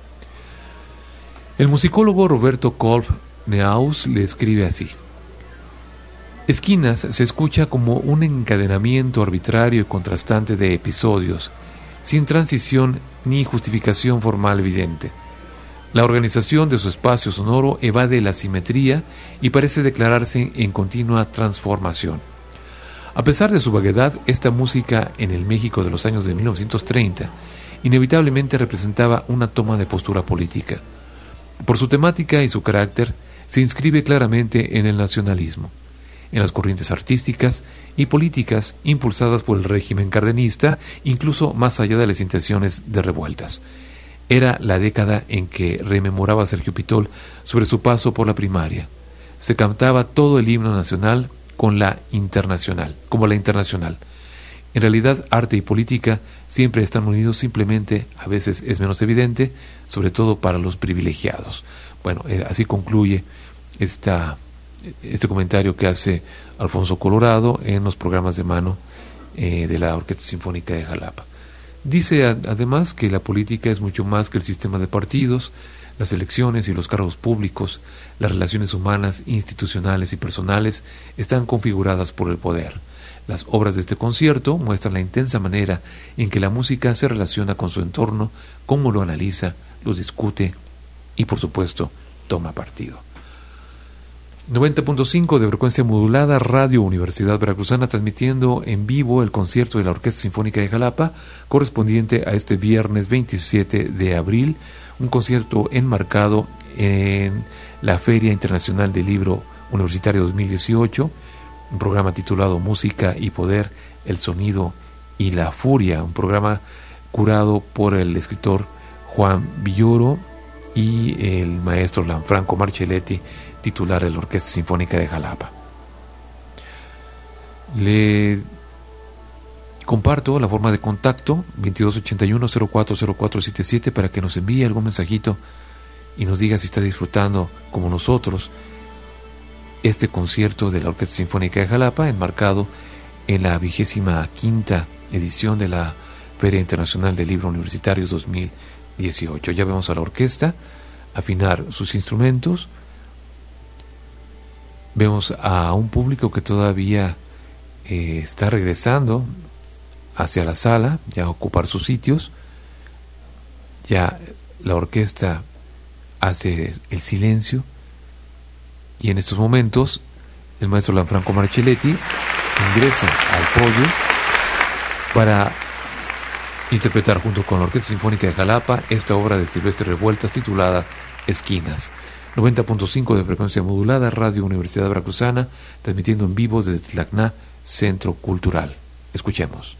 El musicólogo Roberto Kolb Nehaus le escribe así: Esquinas se escucha como un encadenamiento arbitrario y contrastante de episodios, sin transición ni justificación formal evidente. La organización de su espacio sonoro evade la simetría y parece declararse en continua transformación. A pesar de su vaguedad, esta música en el México de los años de mil novecientos treinta inevitablemente representaba una toma de postura política. Por su temática y su carácter, se inscribe claramente en el nacionalismo, en las corrientes artísticas y políticas impulsadas por el régimen cardenista, incluso más allá de las intenciones de Revueltas. Era la década en que rememoraba Sergio Pitol sobre su paso por la primaria. Se cantaba todo el himno nacional con la internacional, como la internacional. En realidad, arte y política siempre están unidos, simplemente a veces es menos evidente, sobre todo para los privilegiados. Bueno, eh, así concluye esta, este comentario que hace Alfonso Colorado en los programas de mano eh, de la Orquesta Sinfónica de Jalapa. Dice a, además que la política es mucho más que el sistema de partidos, las elecciones y los cargos públicos. Las relaciones humanas, institucionales y personales están configuradas por el poder. Las obras de este concierto muestran la intensa manera en que la música se relaciona con su entorno, cómo lo analiza, lo discute y, por supuesto, toma partido. noventa punto cinco de frecuencia modulada, Radio Universidad Veracruzana, transmitiendo en vivo el concierto de la Orquesta Sinfónica de Jalapa, correspondiente a este viernes veintisiete de abril, un concierto enmarcado en la Feria Internacional del Libro Universitario dos mil dieciocho, un programa titulado Música y Poder, el sonido y la furia, un programa curado por el escritor Juan Villoro y el maestro Lanfranco Marcelletti, titular de la Orquesta Sinfónica de Jalapa. Le comparto la forma de contacto: veintidós ochenta y uno cero cuatro cero cuatro setenta y siete, para que nos envíe algún mensajito y nos diga si está disfrutando como nosotros este concierto de la Orquesta Sinfónica de Jalapa, enmarcado en la vigésima quinta edición de la Feria Internacional del Libro Universitario dos mil dieciocho. Ya vemos a la orquesta afinar sus instrumentos. Vemos a un público que todavía eh, está regresando hacia la sala, ya a ocupar sus sitios. Ya la orquesta hace el silencio y en estos momentos el maestro Lanfranco Marcelletti ingresa al podio para interpretar junto con la Orquesta Sinfónica de Jalapa esta obra de Silvestre Revueltas titulada Esquinas. noventa punto cinco de frecuencia modulada, Radio Universidad Veracruzana, transmitiendo en vivo desde Tlacná, Centro Cultural. Escuchemos.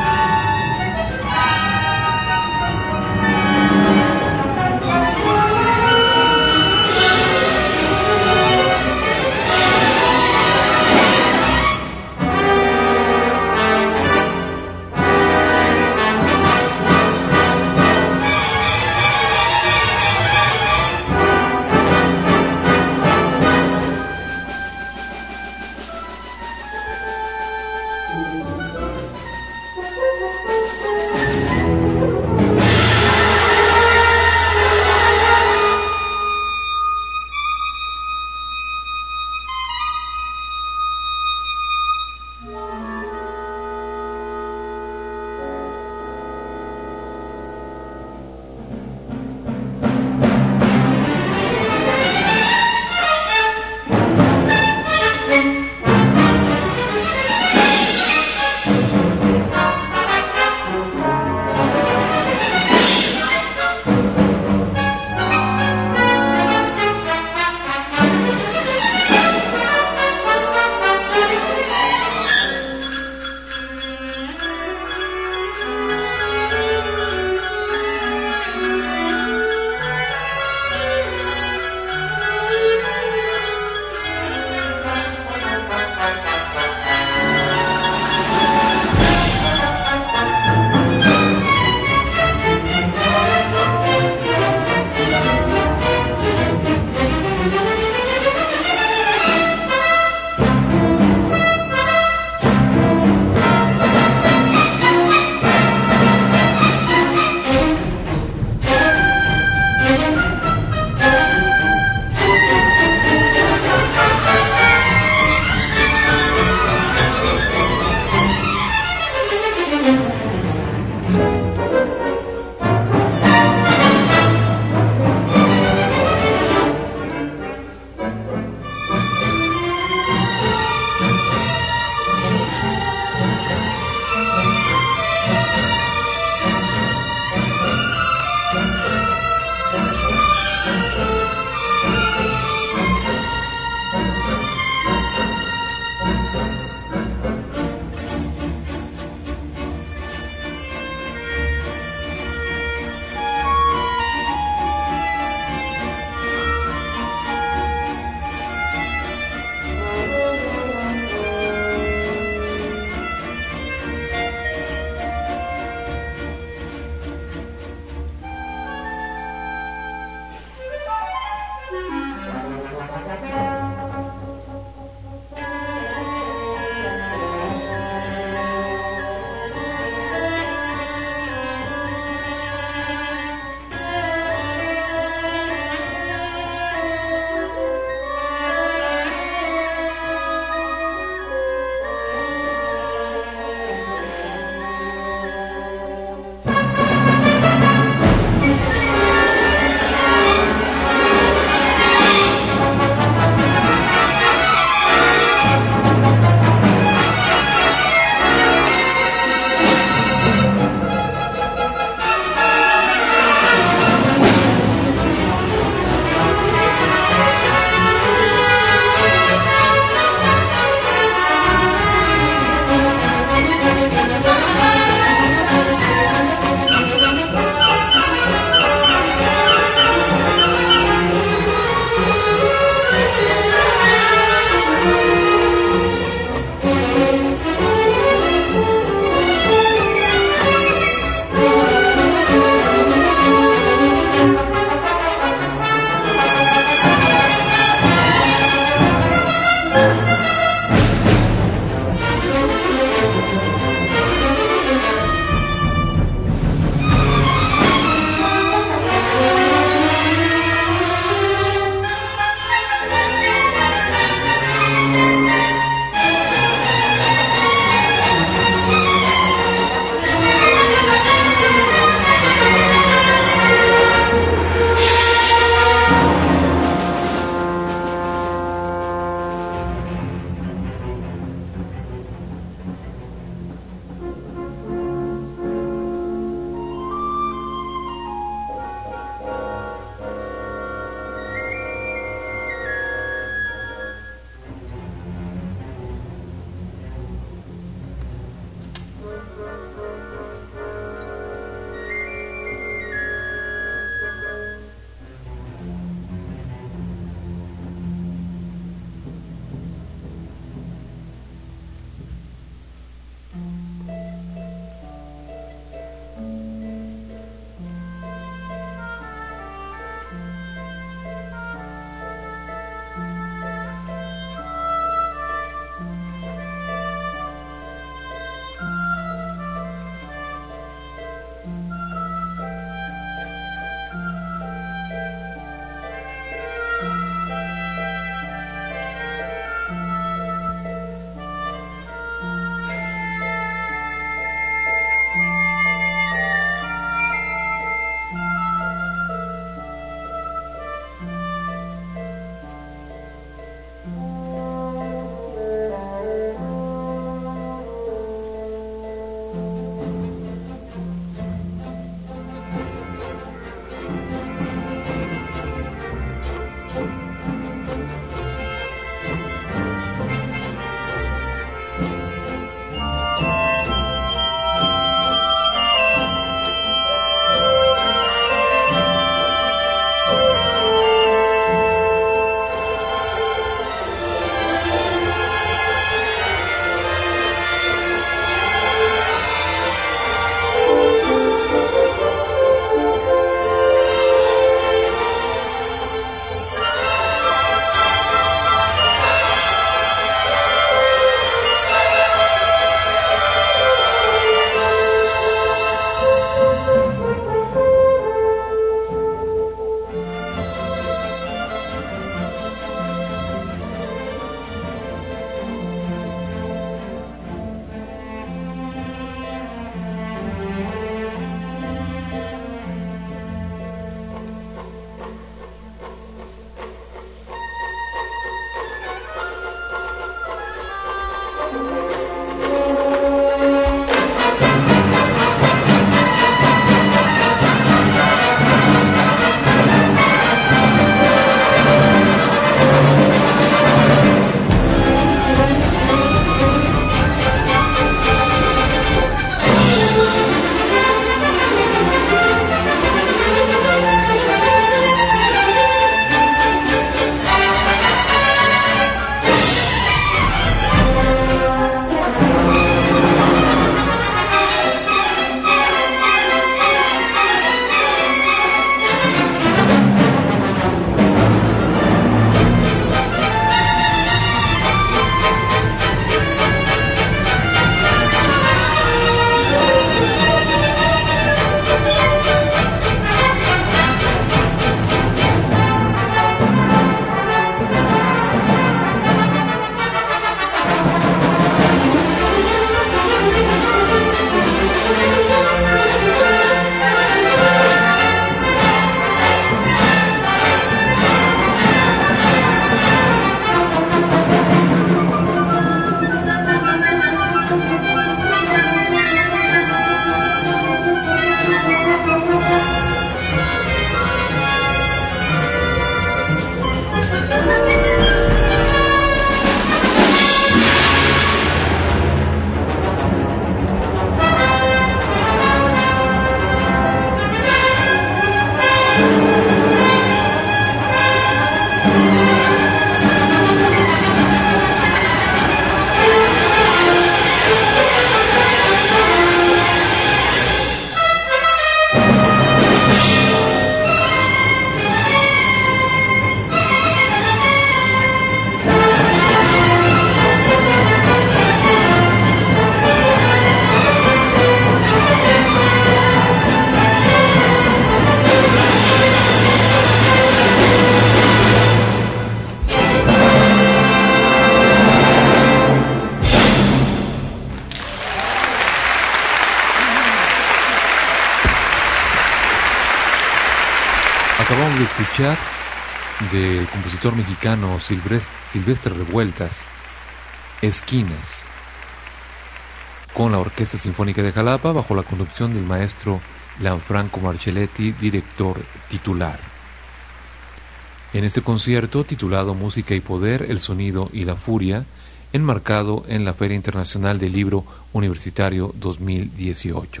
de escuchar del compositor mexicano Silvestre, Silvestre Revueltas, Esquinas, con la Orquesta Sinfónica de Jalapa bajo la conducción del maestro Lanfranco Marcelletti, director titular. En este concierto, titulado Música y Poder, el Sonido y la Furia, enmarcado en la Feria Internacional del Libro Universitario dos mil dieciocho.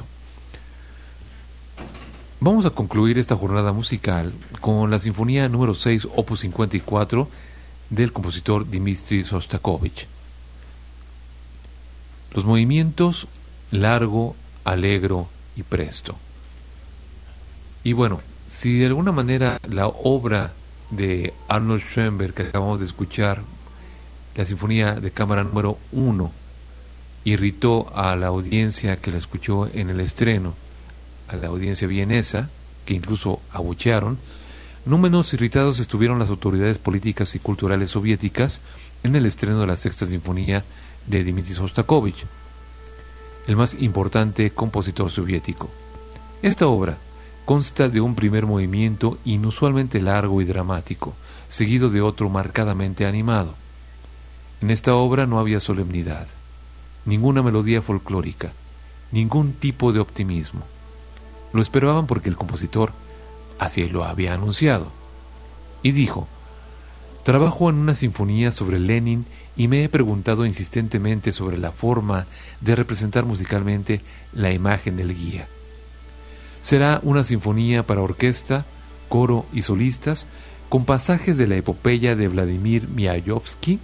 Vamos a concluir esta jornada musical con la Sinfonía número seis, opus cincuenta y cuatro, del compositor Dmitri Shostakovich. Los movimientos largo, alegro y presto. Y bueno, si de alguna manera la obra de Arnold Schoenberg que acabamos de escuchar, la Sinfonía de Cámara número uno, irritó a la audiencia que la escuchó en el estreno, a la audiencia vienesa, que incluso abuchearon, no menos irritados estuvieron las autoridades políticas y culturales soviéticas en el estreno de la Sexta Sinfonía de Dmitri Shostakovich, el más importante compositor soviético. Esta obra consta de un primer movimiento inusualmente largo y dramático, seguido de otro marcadamente animado. En esta obra no había solemnidad, ninguna melodía folclórica, ningún tipo de optimismo. Lo esperaban porque el compositor así lo había anunciado. Y dijo: trabajo en una sinfonía sobre Lenin y me he preguntado insistentemente sobre la forma de representar musicalmente la imagen del guía. Será una sinfonía para orquesta, coro y solistas, con pasajes de la epopeya de Vladimir Miayovsky,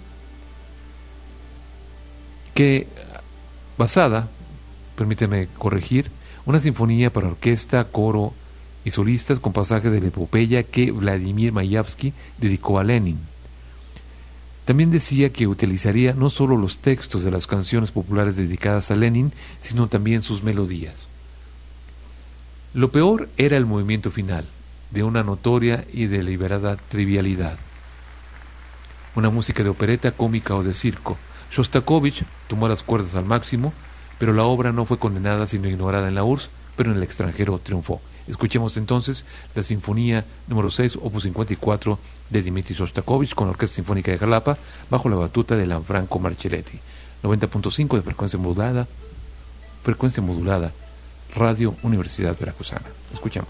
que, basada, permíteme corregir, una sinfonía para orquesta, coro y solistas con pasajes de la epopeya que Vladimir Mayavsky dedicó a Lenin. También decía que utilizaría no solo los textos de las canciones populares dedicadas a Lenin, sino también sus melodías. Lo peor era el movimiento final, de una notoria y deliberada trivialidad. Una música de opereta, cómica o de circo. Shostakovich tomó las cuerdas al máximo, pero la obra no fue condenada sino ignorada en la U R S S, pero en el extranjero triunfó. Escuchemos entonces la Sinfonía número seis, opus cincuenta y cuatro de Dmitri Shostakovich con la Orquesta Sinfónica de Jalapa bajo la batuta de Lanfranco Marcelletti. noventa punto cinco de frecuencia modulada, frecuencia modulada, Radio Universidad Veracruzana. Escuchamos.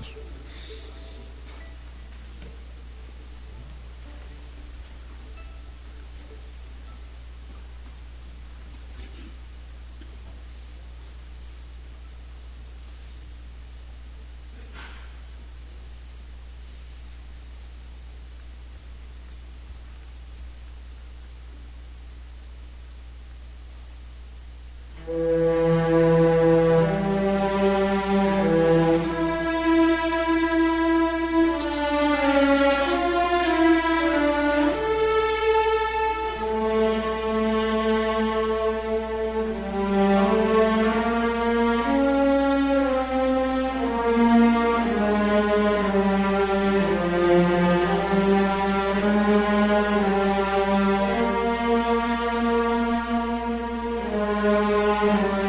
Thank you.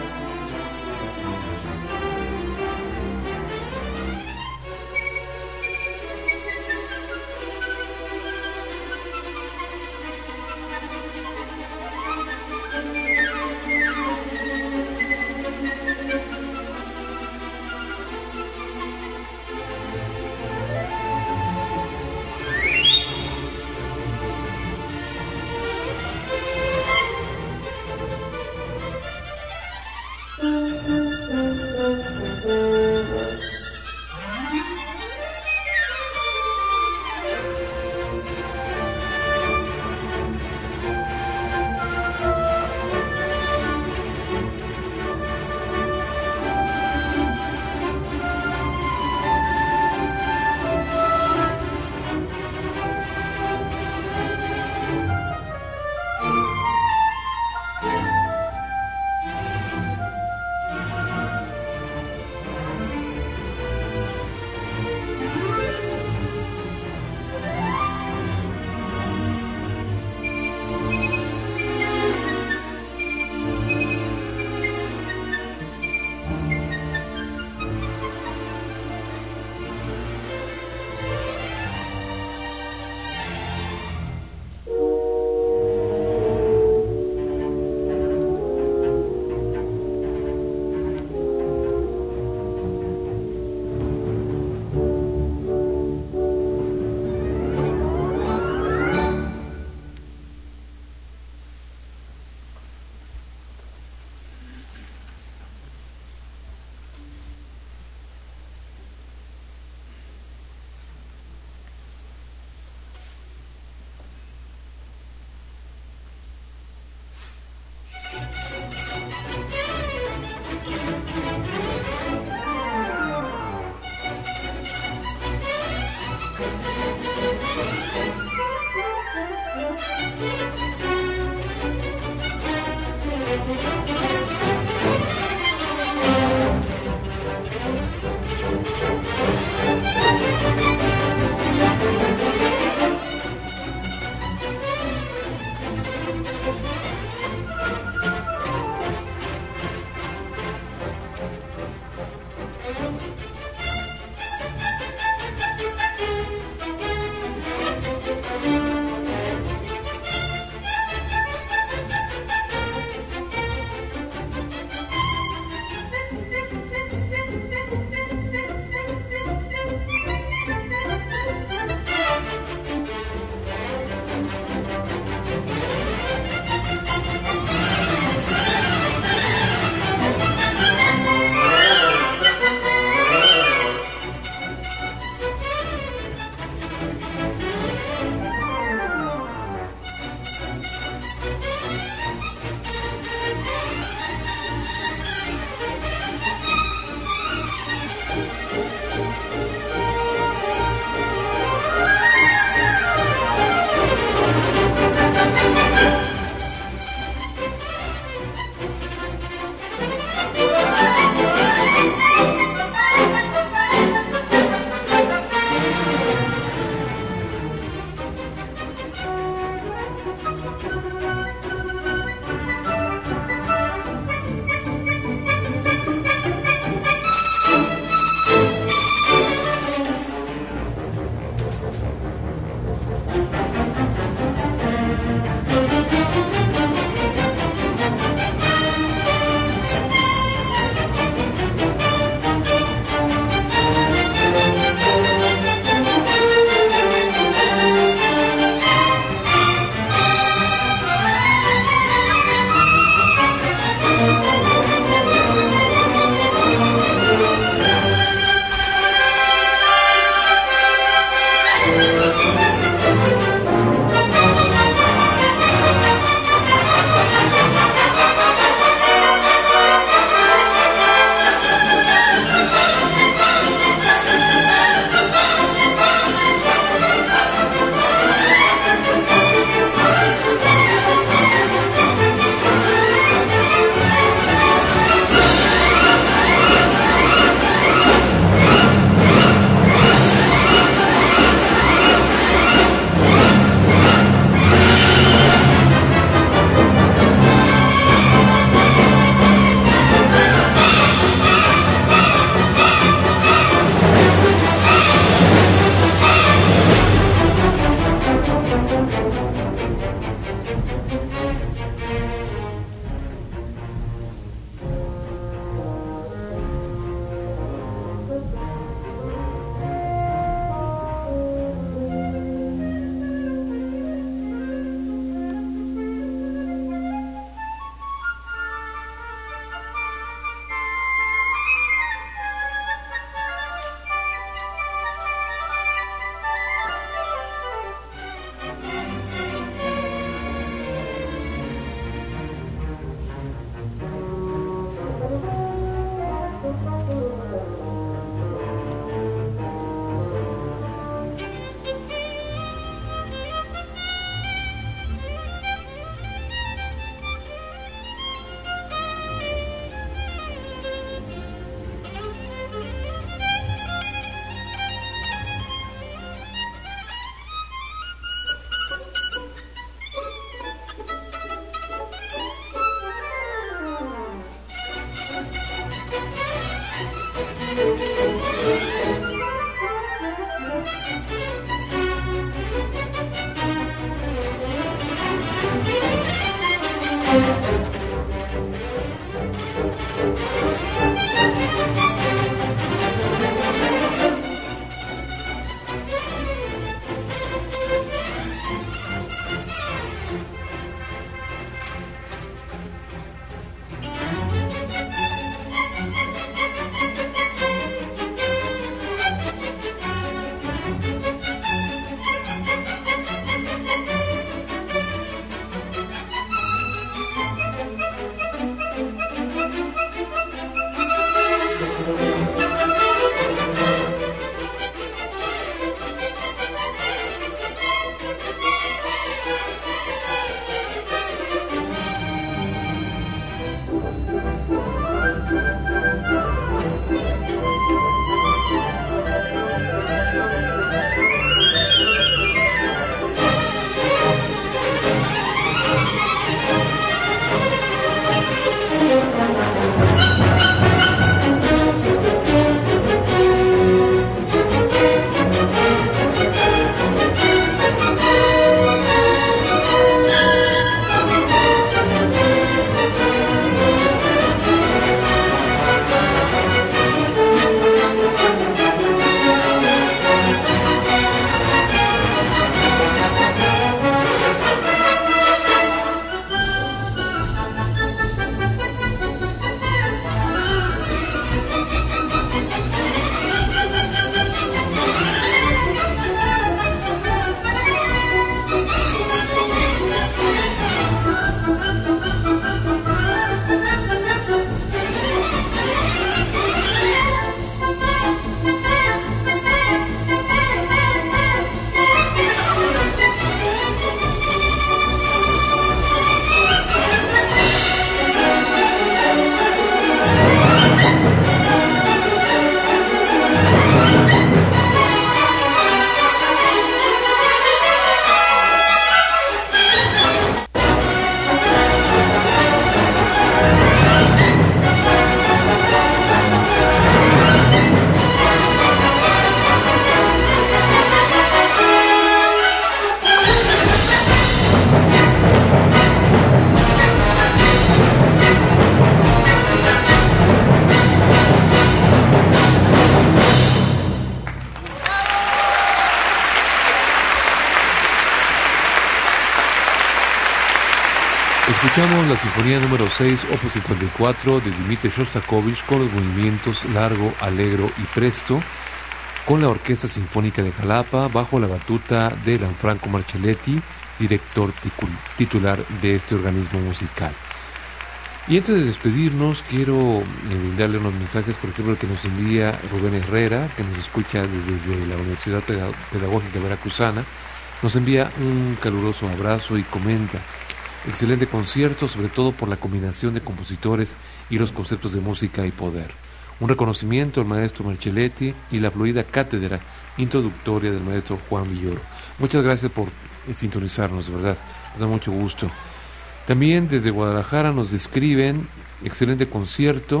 Escuchamos la Sinfonía número seis, opus cincuenta y cuatro, de Dmitri Shostakovich, con los movimientos largo, alegro y presto, con la Orquesta Sinfónica de Jalapa, bajo la batuta de Lanfranco Marcelletti, director titular de este organismo musical. Y antes de despedirnos, quiero brindarle unos mensajes, por ejemplo, el que nos envía Rubén Herrera, que nos escucha desde la Universidad Pedagógica Veracruzana. Nos envía un caluroso abrazo y comenta: excelente concierto, sobre todo por la combinación de compositores y los conceptos de música y poder. Un reconocimiento al maestro Marcelletti y la fluida cátedra introductoria del maestro Juan Villoro. Muchas gracias por sintonizarnos, de verdad, nos da mucho gusto. También desde Guadalajara nos describen: excelente concierto.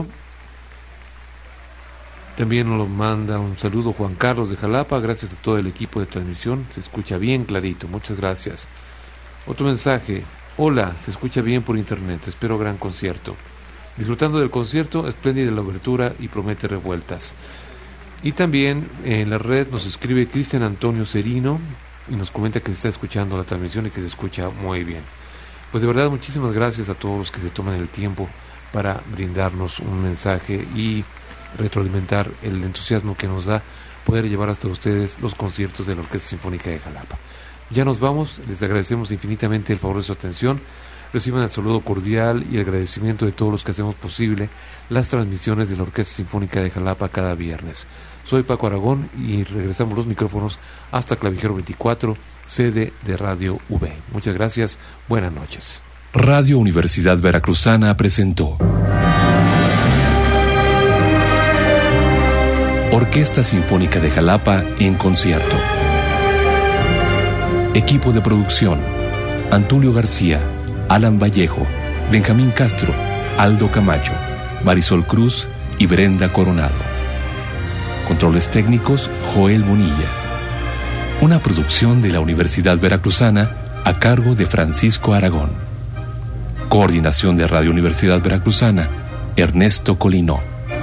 También nos manda un saludo Juan Carlos de Jalapa, gracias a todo el equipo de transmisión, se escucha bien clarito, muchas gracias. Otro mensaje: hola, se escucha bien por internet, espero gran concierto. Disfrutando del concierto, espléndida la obertura y promete revueltas. Y también en la red nos escribe Cristian Antonio Cerino y nos comenta que está escuchando la transmisión y que se escucha muy bien. Pues de verdad, muchísimas gracias a todos los que se toman el tiempo para brindarnos un mensaje y retroalimentar el entusiasmo que nos da poder llevar hasta ustedes los conciertos de la Orquesta Sinfónica de Jalapa. Ya nos vamos, les agradecemos infinitamente el favor de su atención. Reciban el saludo cordial y el agradecimiento de todos los que hacemos posible las transmisiones de la Orquesta Sinfónica de Jalapa cada viernes. Soy Paco Aragón y regresamos los micrófonos hasta Clavijero veinticuatro, sede de Radio V. Muchas gracias, buenas noches. Radio Universidad Veracruzana presentó Orquesta Sinfónica de Jalapa en concierto. Equipo de producción: Antulio García, Alan Vallejo, Benjamín Castro, Aldo Camacho, Marisol Cruz y Brenda Coronado. Controles técnicos: Joel Bonilla. Una producción de la Universidad Veracruzana a cargo de Francisco Aragón. Coordinación de Radio Universidad Veracruzana, Ernesto Colinó.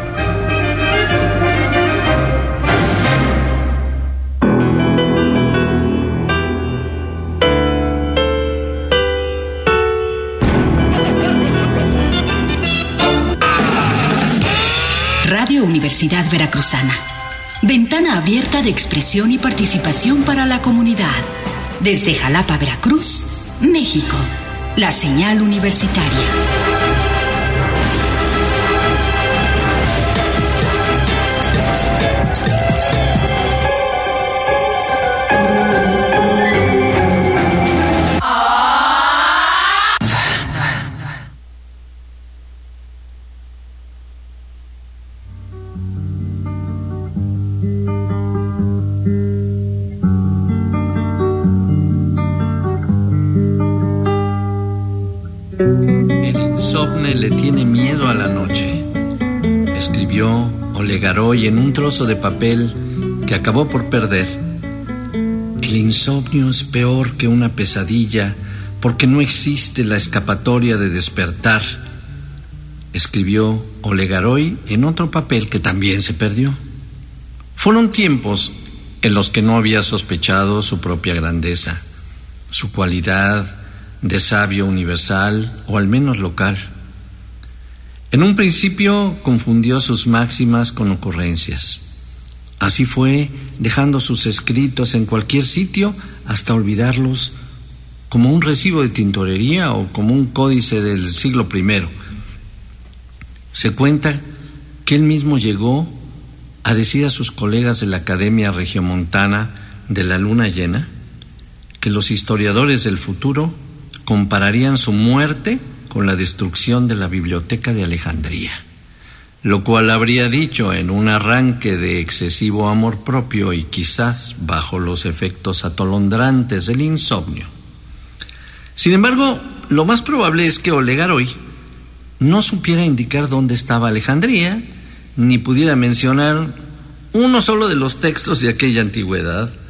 Radio Universidad Veracruzana. Ventana abierta de expresión y participación para la comunidad. Desde Jalapa, Veracruz, México. La señal universitaria. Le tiene miedo a la noche, escribió Olegaroy en un trozo de papel que acabó por perder. El insomnio es peor que una pesadilla porque no existe la escapatoria de despertar, escribió Olegaroy en otro papel que también se perdió. Fueron tiempos en los que no había sospechado su propia grandeza, su cualidad de sabio universal o al menos local. En un principio confundió sus máximas con ocurrencias. Así fue, dejando sus escritos en cualquier sitio hasta olvidarlos como un recibo de tintorería o como un códice del siglo primero. Se cuenta que él mismo llegó a decir a sus colegas de la Academia Regiomontana de la Luna Llena que los historiadores del futuro compararían su muerte con la destrucción de la Biblioteca de Alejandría, lo cual habría dicho en un arranque de excesivo amor propio y quizás bajo los efectos atolondrantes del insomnio. Sin embargo, lo más probable es que Olegaroy no supiera indicar dónde estaba Alejandría, ni pudiera mencionar uno solo de los textos de aquella antigüedad,